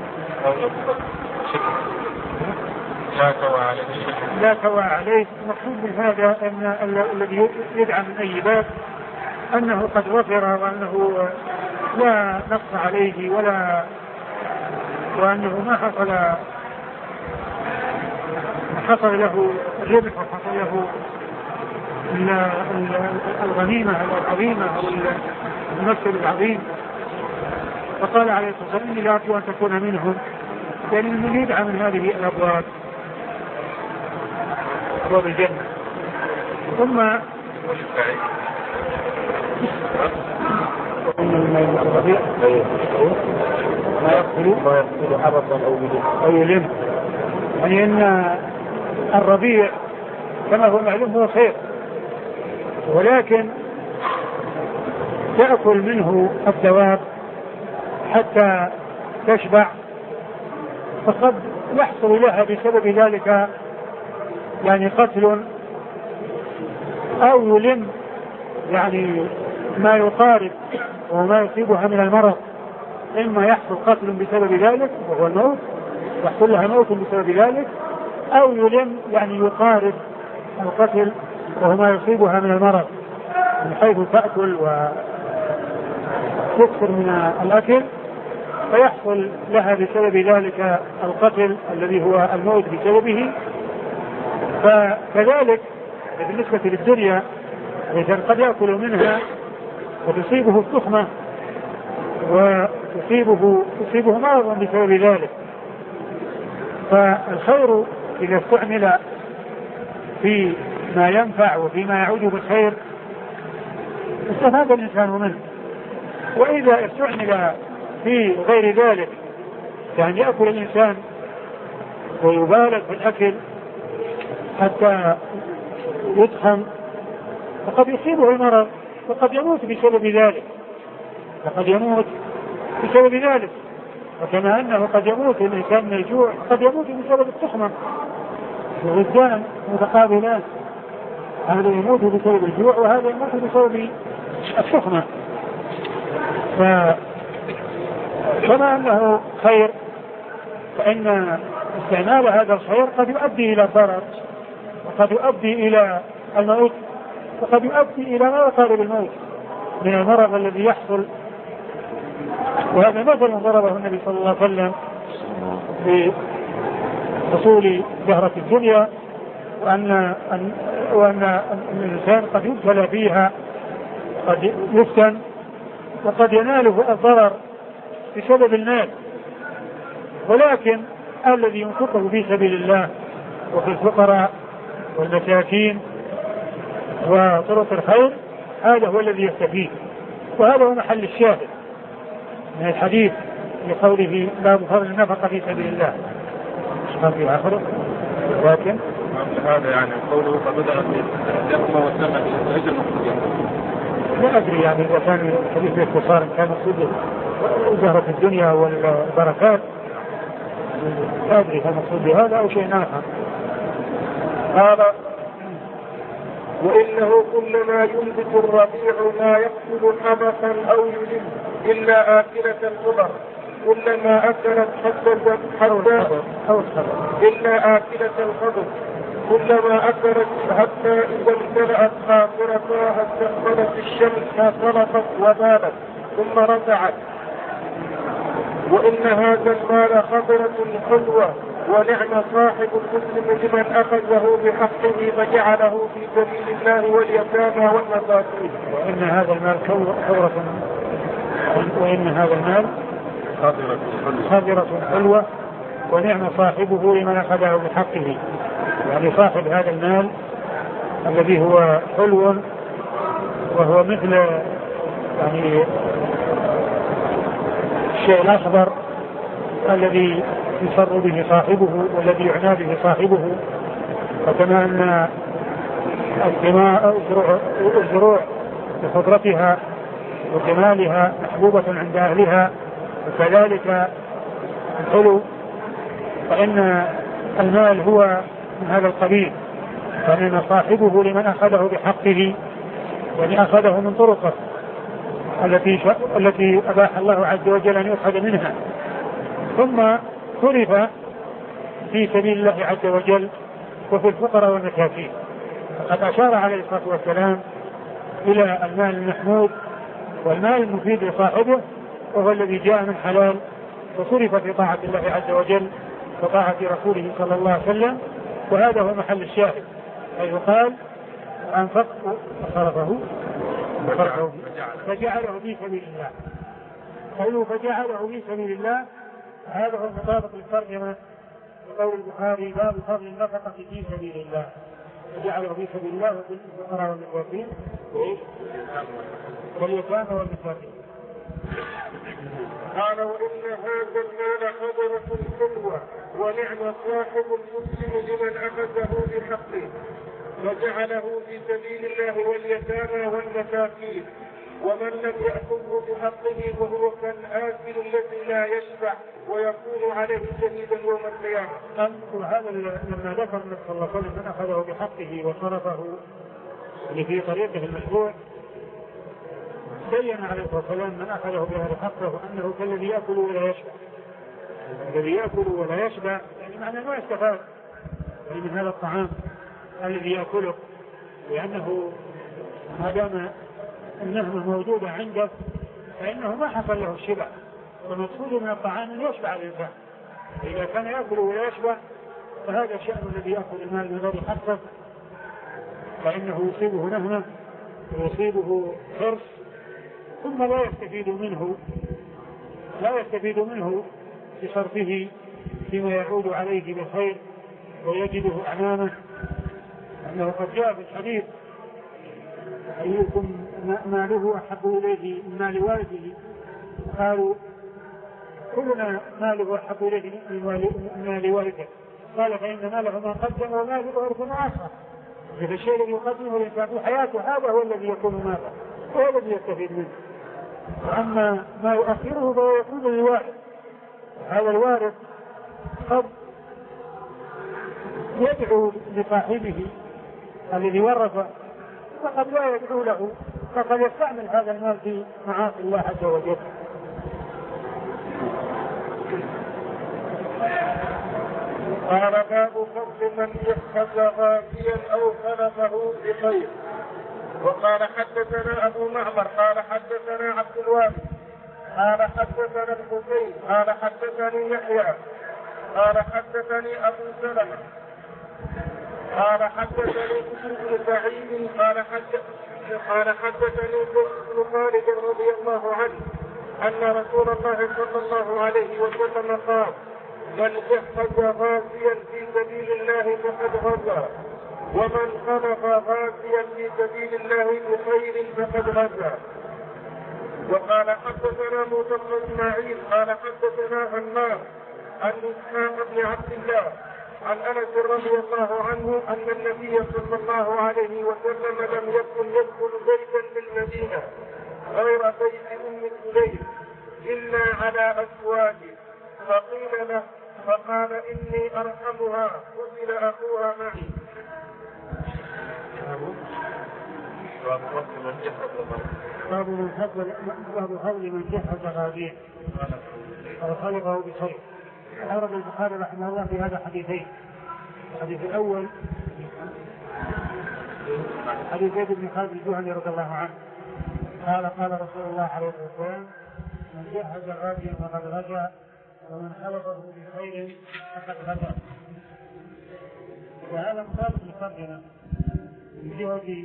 لا توا عليه لا توا عليه. المقصود من هذا أن الذي يدعى من أي باب أنه قد غفر وأنه لا نقص عليه ولا وأنه ما حصل حصل له الربح وحصل له الغنيمة العظيمة أو المكسب العظيم. فقال عليه الصلاة والسلام إني لا أرجو أن تكون منهم يعني من يدعى من هذه الأبواب أبواب الجنة. ثم ما يقتل ما يقتل حرصا أو يلم يعني أن الربيع كما هو معلوم هو خير ولكن تأكل منه الدواب حتى تشبع فقد يحصل لها بسبب ذلك يعني قتل أو يلم يعني ما يقارب وما يصيبها من المرض إما يحصل قتل بسبب ذلك وهو الموت يحصل لها موت بسبب ذلك أو يلم يعني يقارب القتل وهو ما يصيبها من المرض من حيث تأكل وتكثر من الأكل فيحصل لها بسبب ذلك القتل الذي هو الموت بسببه. فكذلك بالنسبة للدنيا إذا قد يأكل منها وتصيبه التخمة وتصيبه تصيبه مرضا بسبب ذلك. فالخير إذا استعمل في ما ينفع وفيما يعود بالخير استفاد الإنسان منه وإذا استعمل في غير ذلك يعني يأكل الإنسان ويبالغ في الأكل حتى يتخن فقد يصيبه المرض وقد يموت بسبب ذلك فقد يموت بسبب ذلك. وكما أنه قد يموت الإنسان من الجوع قد يموت بسبب التخمة وغدان متقابلان هذا يموت بسبب الجوع وهذا يموت بسبب التخمة. فكما أنه خير فإن استعمال هذا الخير قد يؤدي إلى ضرر وقد يؤدي إلى الموت وقد يؤدي إلى ما يقارب الموت من المرض الذي يحصل. وهذا مثل ضربه النبي صلى الله عليه وسلم في حصول زهرة الدنيا وأن وأن الإنسان قد يبتلى فيها قد يفتن وقد يناله الضرر بسبب المال ولكن الذي ينفقه في سبيل الله وفي الفقراء والمساكين وطرق الخير هذا هو الذي يستفيد. وهذا هو محل الشاهد من الحديث لقوله باب فضل النفقة في سبيل الله. ما في آخره لكن هذا يعني قوله فبدأ يقوم والسنة في أجل المقصود. لا أدري يعني إذا كان الحديث باختصار كان مقصود زهرة الدنيا والبركات لا أدري هل مقصود بهذا أو شيء آخر. هذا وإنه كلما ينبت الربيع ما يقتل حبسا أو يلم إلا آكلة الخضر كلما أكلت حتى حتى إلا آكلة الخضر كلما أكلت حتى إذا امتلأت خاصرتها استقبلت الشمس فصلت وبالت ثم رجعت. وإن هذا المال خضرة حلوة ونعم صاحب المسلم لمن أخذه بحقه فجعله في سبيل الله واليتامى والمساكين. وإن هذا المال خضرة وإن هذا المال خضرة حلوة ونعم صاحبه لمن أخذه بحقه. يعني صاحب هذا المال الذي هو حلو وهو مثل يعني الشيء الأخضر الذي يسر به صاحبه والذي يعنى به صاحبه. وكما أن الزروع بخضرتها وجمالها محبوبة عند أهلها وكذلك الحلو فإن المال هو من هذا القبيل. فإن صاحبه لمن أخذه بحقه يعني أخذه من طرقه التي التي أباح الله عز وجل أن يؤخذ منها ثم صرف في سبيل الله عز وجل وفي الفقراء والمساكين. فقد أشار عليه الصلاة والسلام إلى المال المحمود والمال المفيد لصاحبه وهو الذي جاء من حلال وصرف في طاعة الله عز وجل وطاعة رسوله صلى الله عليه وسلم. وهذا هو محل الشاهد أي يقال أنفق فصرفه فجعله في سبيل الله. قوله فجعله في سبيل الله هذا هو مطابق للترجمة وقول البخاري باب فضل النفقة في سبيل الله فجعله في سبيل الله والفقراء والمساكين واليتامى والمساكين. قال وإن هذا المال خضرة حلوة ونعم صاحب المسلم لمن أخذه بحقه فجعله في سبيل الله واليتامى والمساكين ومن لم يأخذه بحقه فهو كالآكل الذي لا يشبع ويكون عليه شهيدا يوم القيامة. وهذا لما ذكر النبي صلى الله عليه وسلم من أخذه بحقه وصرفه في طريقه المشروع بين عليه الصلاة والسلام من أخذه بهذا حقه أنه كالذي يأكل ولا يشبع. الذي يأكل ولا يشبع يعني معنى ما يستفاد من هذا الطعام الذي يأكله لأنه ما دام النهمة موجودة عنده فإنه ما حصل له الشبع. والمقصود من الطعام أن يشبع الإنسان. إذا كان يأكل ولا يشبع فهذا الشأن الذي يأكل المال من غير حقه فإنه يصيبه نهمة ويصيبه حرص ثم لا يستفيد منه لا يستفيد منه بصرفه فيما يعود عليه بالخير ويجده أمامه. أنه قد جاء في الحديث أيكم ماله أحب إليه من مال والده قالوا كلنا ماله أحب إليه من مال والده قال فإن ماله ما قدم وماله أرض آخر. إذا الشيء الذي يقدمه الإنسان في حياته هذا هو الذي يكون ماله وهو الذي يستفيد منه. وأما ما يؤخره فهو يكون للوارث. هذا الوارث قد يدعو لصاحبه الذي ورث فقد لا يدعو له فقد يستعمل هذا المال في معاصي الله عز وجل. قال باب فضل من يحفظ غازيا أو خلفه بخير. وقال حدثنا أبو معمر قال حدثنا عبد الوارث قال حدثنا الحسين قال حدثني يحيى قال حدثني أبو سلمة قال حدثني بن سعيد قال قال حدثني بن خالد رضي الله عنه أن رسول الله صلى الله عليه وسلم قال من جهز غازيا في سبيل الله فقد غزا، ومن خلف غازيا في سبيل الله بخير فقد غزا. وقال حدثنا موسى بن اسماعيل قال حدثنا همام عن اسحاق بن عبد الله عن انس رضي الله عنه ان النبي صلى الله عليه وسلم لم يكن يدخل بيتا في المدينه غير بيت ام سليم الا على ازواجه، فقيل له فقال اني ارحمها قتل اخوها معي. باب من فضل باب فضل من جهز غازيا او خلقه بخير. أورد البخاري رحمه الله في هذا حديثين. الحديث الأول حديث زيد بن خالد الجهني رضي الله عنه قال قال رسول الله عليه الصلاة والسلام من جهز غازيا فقد غزا ومن خلقه بخير فقد غزا. وهذا مطابق لفرقنا من جهة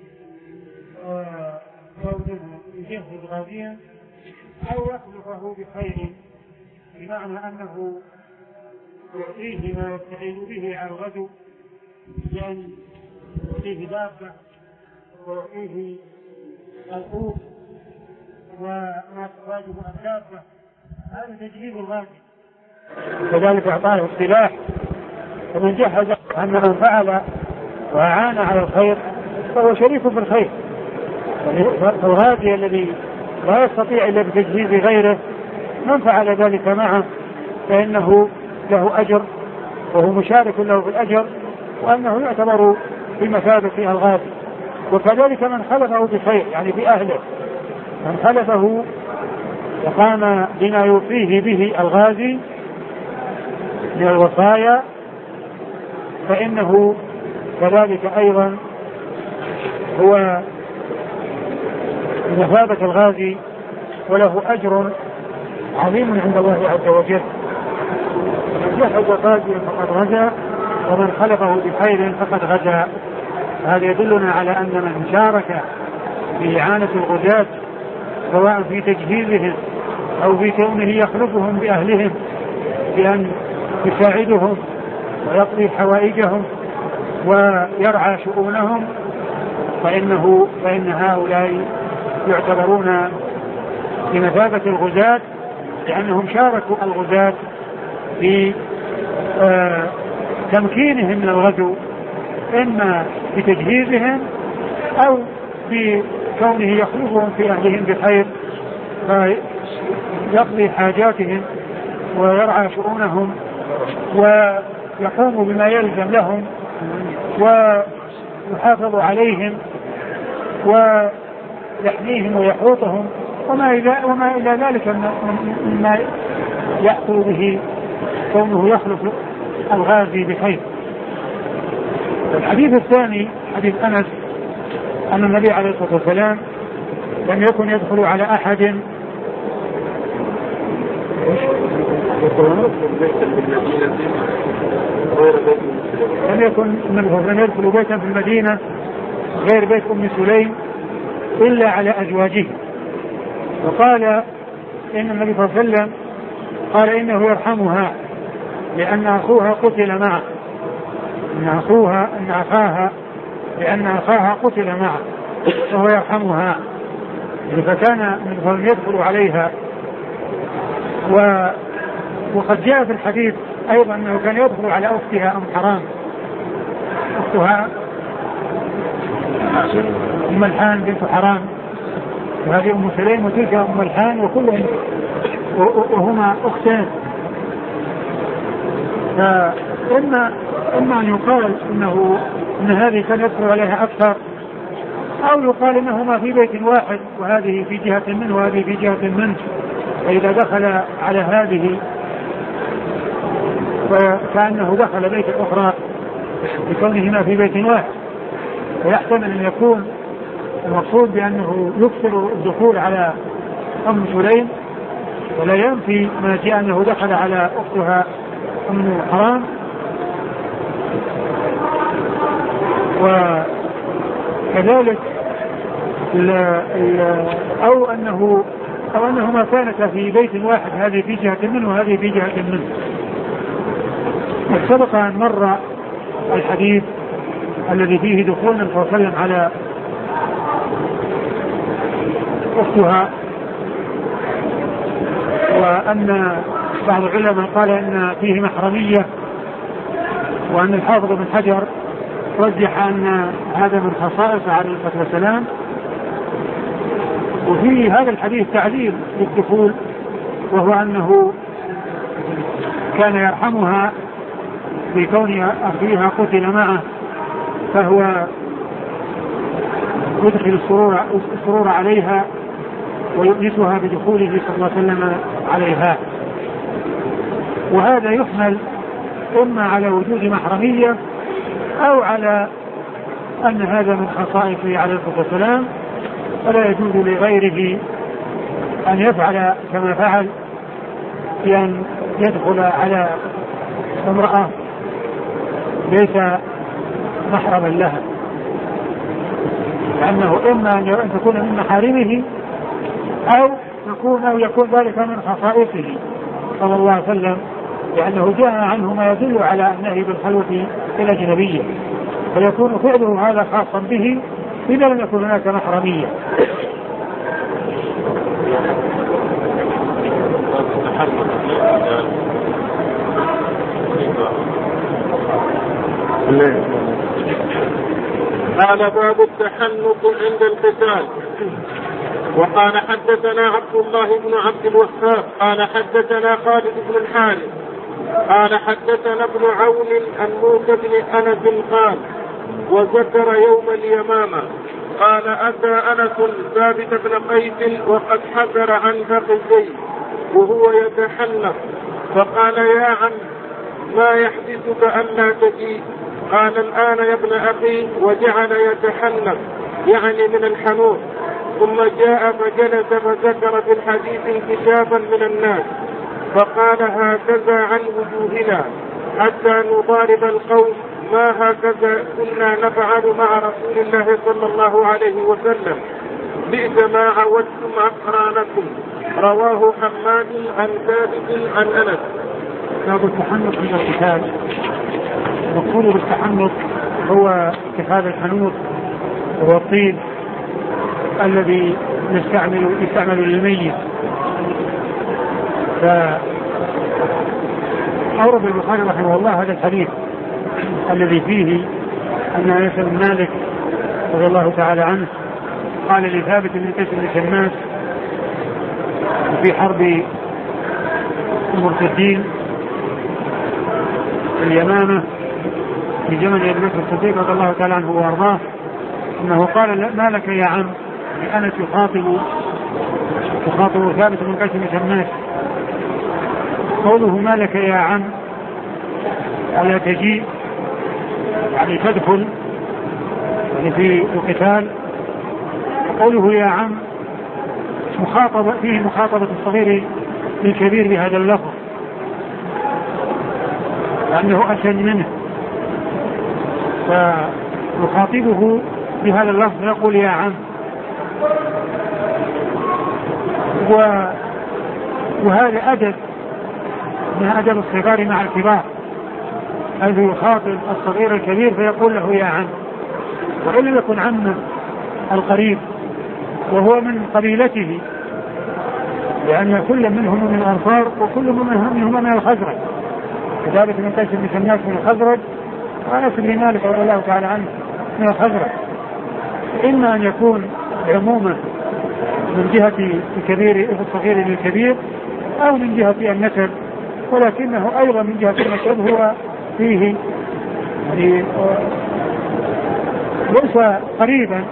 كونه يجهز غازيا أو يخلقه بخير، بمعنى أنه يعطيه ما يستعين به على الغزو، بأن يعطيه دابة ويعطيه القوت وما تواجه الدابة، هذا تجهيز الغازي. كذلك أعطاه السلاح. ومن جهز أن من فعل وأعان على الخير فهو شريك في الخير. فالغازي الذي لا يستطيع إلا بتجهيز غيره من فعل ذلك معه فإنه له أجر وهو مشارك له في الأجر، وأنه يعتبر بمثابة الغازي. وكذلك من خلفه بخير، يعني بأهله، من خلفه وقام بما يوصيه به الغازي من الوصايا فإنه كذلك أيضا هو بمثابة الغازي وله أجر عظيم عند الله عز وجل. من جهز غازيا فقد غزا ومن خلقه بخير فقد غزا. هذا يدلنا على أن من شارك في إعانة الغزاة سواء في تجهيزهم أو في كونه يخلفهم بأهلهم بأن يساعدهم ويقضي حوائجهم ويرعى شؤونهم فإنه فإن هؤلاء يعتبرون بمثابة الغزاة، لأنهم شاركوا الغزاة في آه تمكينهم من الغزو، إما بتجهيزهم أو بكونه يخلفهم في أهلهم بخير فيقضي حاجاتهم ويرعى شؤونهم ويقوم بما يلزم لهم ويحافظ عليهم ويحميهم ويحوطهم وما إلى وما إلى ذلك مما يحصل به كونه يخلف الغازي بخير. الحديث الثاني حديث أنس أن النبي عليه الصلاة والسلام لم يكن يدخل على أحد لم يكن لم يدخل بيتا في المدينة غير بيت أم سليم إلا على أزواجه. وقال إن النبي صلى الله عليه وسلم قال إنه يرحمها لأن أخوها قتل معه إن أخوها إن أخاها لأن أخاها قتل معه فهو يرحمها. فكان من يدخل عليها. و وقد جاء في الحديث أيضا أنه كان يدخل على أختها أم حرام أختها أم الحان بنت حرام، وهذه أم سليم وتلك أم الحان وكلهم وهما أختان. فإما إما أن يقال إنه إن هذه كان يدخل عليها أكثر، أو يقال إنهما في بيت واحد وهذه في جهة منه وهذه في جهة منه، فإذا دخل على هذه فكأنه دخل بيت أخرى بكونهما في بيت واحد. ويحتمل أن يكون المقصود بأنه يكثر الدخول على أم سليم ولا ينفي ما جاء أنه دخل على أختها أم حرام. وكذلك ال ال أو أنه أو أنهما كانتا في بيت واحد، هذه في جهة منه وهذه في جهة منه. سبق أن مر الحديث الذي فيه دخول النبي صلى الله عليه وسلم على أختها، وأن بعض العلماء قال إن فيه محرمية، وأن الحافظ بن حجر رجح أن هذا من خصائص عليه الصلاة والسلام. وفي هذا الحديث تعليل للدخول، وهو أنه كان يرحمها بكون أخيها قتل معه، فهو يدخل السرور, السرور عليها ويؤنسها بدخوله صلى الله عليه وسلم عليها. وهذا يحمل إما على وجود محرمية أو على أن هذا من خصائصه عليه الصلاة والسلام، فلا يجوز لغيره أن يفعل كما فعل، بأن يدخل على امرأة ليس محرما لها، لأنه إما أن تكون من محارمه أو يكون أو يكون ذلك من خصائصه صلى الله عليه وسلم، لأنه جاء عنه ما يدل على النهي بالخلوة الأجنبية، فيكون فعله هذا خاصا به إذا لم يكن هناك محرمية. قال باب التحنط عند القتال. وقال حدثنا عبد الله بن عبد الوهاب قال حدثنا خالد بن الحارث قال حدثنا ابن عون عن موسى بن أنس قال وذكر يوم اليمامة قال أتى أنس ثابت بن قيس وقد حذر عن فخذيه وهو يتحنث، فقال يا عم ما يحدثك ألا تجيء؟ قال الآن يا ابن أخي، وجعل يتحنث يعني من الحنوط. ثم جاء فجلس فذكر في الحديث انكشافا من الناس، فقال هكذا عن وجوهنا حتى نضارب القوم، ما هكذا كنا نفعل مع رسول الله صلى الله عليه وسلم، بئس ما عودتم أقرانكم. رواه حماد عن ثابت عن أنس. باب التحنط عند القتال. المقصود بالتحنط هو اتخاذ الحنوط، وهو الطين الذي يستعمل يستعمل للميت. فأورد البخاري رحمه الله هذا الحديث الذي فيه أن أنس بن مالك رضي الله تعالى عنه قال لثابت بن قيس بن شماس في حرب المرتدين اليمامة في زمن ابي بكر الصديق رضي الله تعالى عنه وارضاه، انه قال ما لك يا عم؟ أنس يخاطب يخاطب ثابت بن قيس بن شماس، قوله ما لك يا عم ألا تجيء يعني تدخل يعني في القتال. قوله يا عم مخاطبة فيه مخاطبة الصغير للكبير بهذا اللفظ، لأنه أشد منه، فيخاطبه بهذا اللفظ يقول يا عم. وهذا أدب من أدب الصغار مع الكبار، حيث يخاطب الصغير الكبير فيقول له يا عم، وإن لم يكن عمه القريب وهو من قبيلته، لأن كل منهم من الأنصار وكل منهم من الخزرج. كذلك من قيس بن شماس من الخزرج، وأنس بن مالك رضي الله تعالى عنه من الخزرج. إما أن يكون عموما من جهة الكبير الصغير للكبير أو من جهة النسب، ولكنه أيضا من جهة النسب هو فيه يعني ليس قريبا،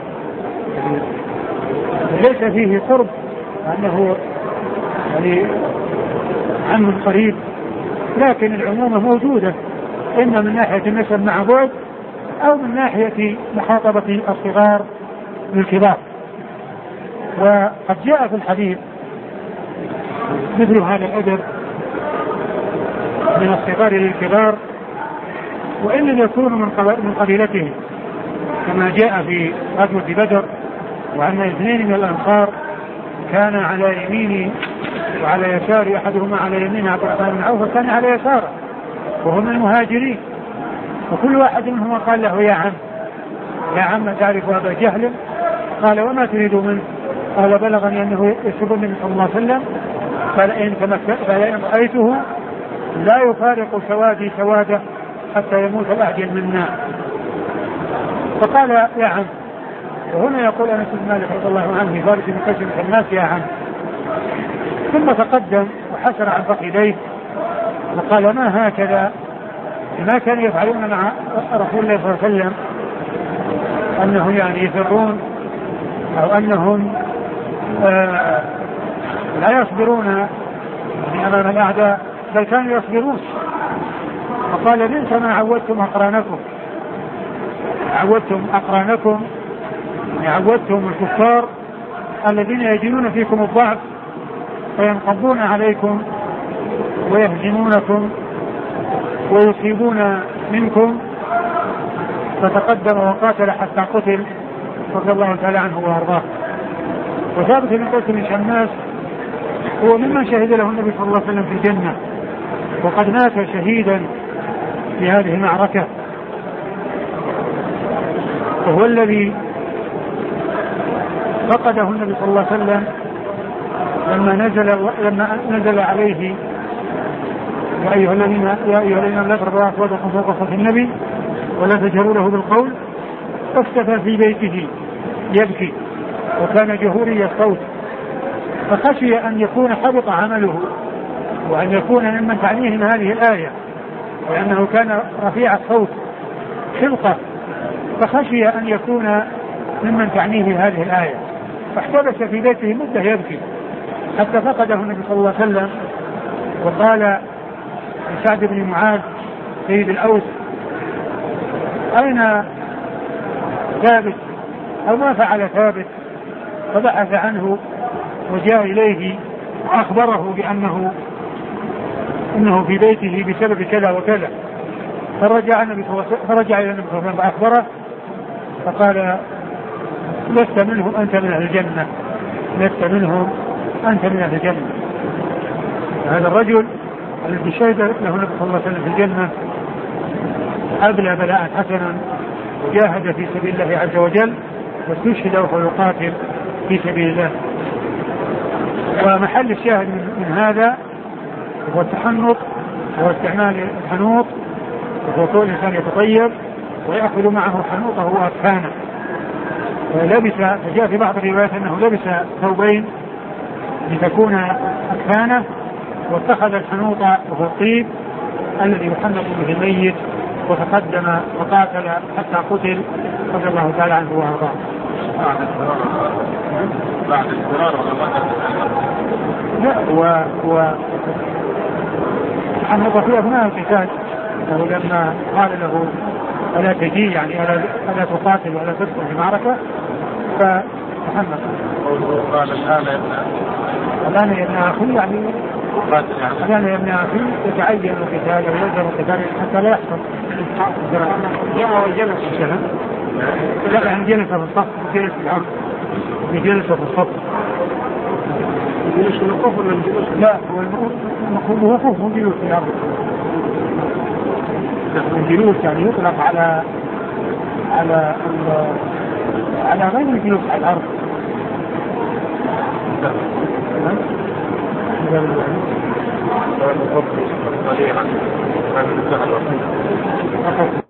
ليس فيه قرب أنه يعني عم قريب، لكن العمومة موجودة إما من ناحية النسب مع بعد أو من ناحية مخاطبة الصغار للكبار. وقد جاء في الحديث مثل هذا الأدب من الصغار للكبار، وإن لم يكونوا من قبيلتهم، كما جاء في غزوة بدر، وأن اثنين من الأنصار كان على يمين وعلى يسار، أحدهما على يمين عبد الرحمن بن عوف وكان على يساره، وهم من المهاجرين، وكل واحد منهم قال له يا عم يا عم تعرف أبا جهل؟ قال وما تريد منه؟ قال بلغني أنه يسب النبي صلى الله عليه وسلم فلئن فلئن رأيته لا يفارق سوادي سواده حتى يموت الأعجل منا. فقال يا عم. وهنا يقول أنس بن مالك رضي الله عنه في فارس بن قيس بن الناس يا عم، ثم تقدم وحسر عن فخذيه وقال ما هكذا ما كانوا يفعلون مع رسول الله صلى الله عليه وسلم، أنهم يعني يفرون أو أنهم آه لا يصبرون يعني أمام الأعداء، بل كانوا يصبرون. فقال بئس ما عودتم أقرانكم عودتم أقرانكم عودتم الكفار الذين يجدون فيكم الضعف فينقضون عليكم ويهزمونكم ويصيبون منكم. فتقدم وقاتل حتى قتل رضي الله تعالى عنه وارضاه. وثابت بن قيس بن شماس هو ممن شهد له النبي صلى الله عليه وسلم في الجنة، وقد مات شهيدا في هذه المعركة، وهو الذي فقده النبي صلى الله عليه وسلم لما نزل لما نزل عليه يا أيها الذين يا أيها الذين لا ترفعوا أصواتكم فوق صوت النبي ولا تجهروا له بالقول، فاختفى في بيته يبكي وكان جهوري الصوت، فخشي أن يكون حبط عمله وأن يكون ممن تعنيه من هذه الآية، لأنه كان رفيع الصوت خلقة، فخشي أن يكون ممن تعنيه هذه الآية، فاحتبس في بيته مدة يبكي حتى فقده النبي صلى الله عليه وسلم. وقال سعد بن معاذ سيد الأوس أين ثابت أو ما فعل ثابت؟ فبحث عنه وجاء إليه أخبره بأنه إنه في بيته بسبب كذا وكذا. فرجع النبي فرجع إلى النبي صلى الله عليه وسلم فأخبره فقال لست منهم أنت من أهل الجنة لست منهم أنت من أهل الجنة. هذا الرجل الذي شهد له النبي صلى الله عليه وسلم في الجنة أبلى بلاء حسنا وجاهد في سبيل الله عز وجل واستشهد وهو يقاتل في سبيل الله. ومحل الشاهد من, من هذا هو التحنط وهو استعمال الحنوط، وهو كل الإنسان يتطيب ويأخذ معه حنوطه وأكفانه. ولبس فجاء في بعض الروايات أنه لبس ثوبين لتكون أكفانه، واتخذ الحنوط وهو الطيب الذي يحنط به الميت، وتقدم وقاتل حتى قتل رضي الله تعالى عنه وارضاه. بعد الفرار لا و و حنط في أثناء القتال، أنه لما قال له ألا تجي يعني ألا, ألا تقاتل ولا تدخل في معركة فتحنط. قال الآن يا ابن الآن يا ابن أخي يعني الآن يا ابن أخي يتعين القتال ويلزم القتال حتى لا يحصل جلس الشهر لا يعني جلس في الصف جلس في العرض جلس في الصف جلس الوقوف ولا الجلوس؟ لا هو المقصود وقوف مو جلوس في الأرض. الجلوس يعني يطلق على على على غير الجلوس على الأرض. تمام؟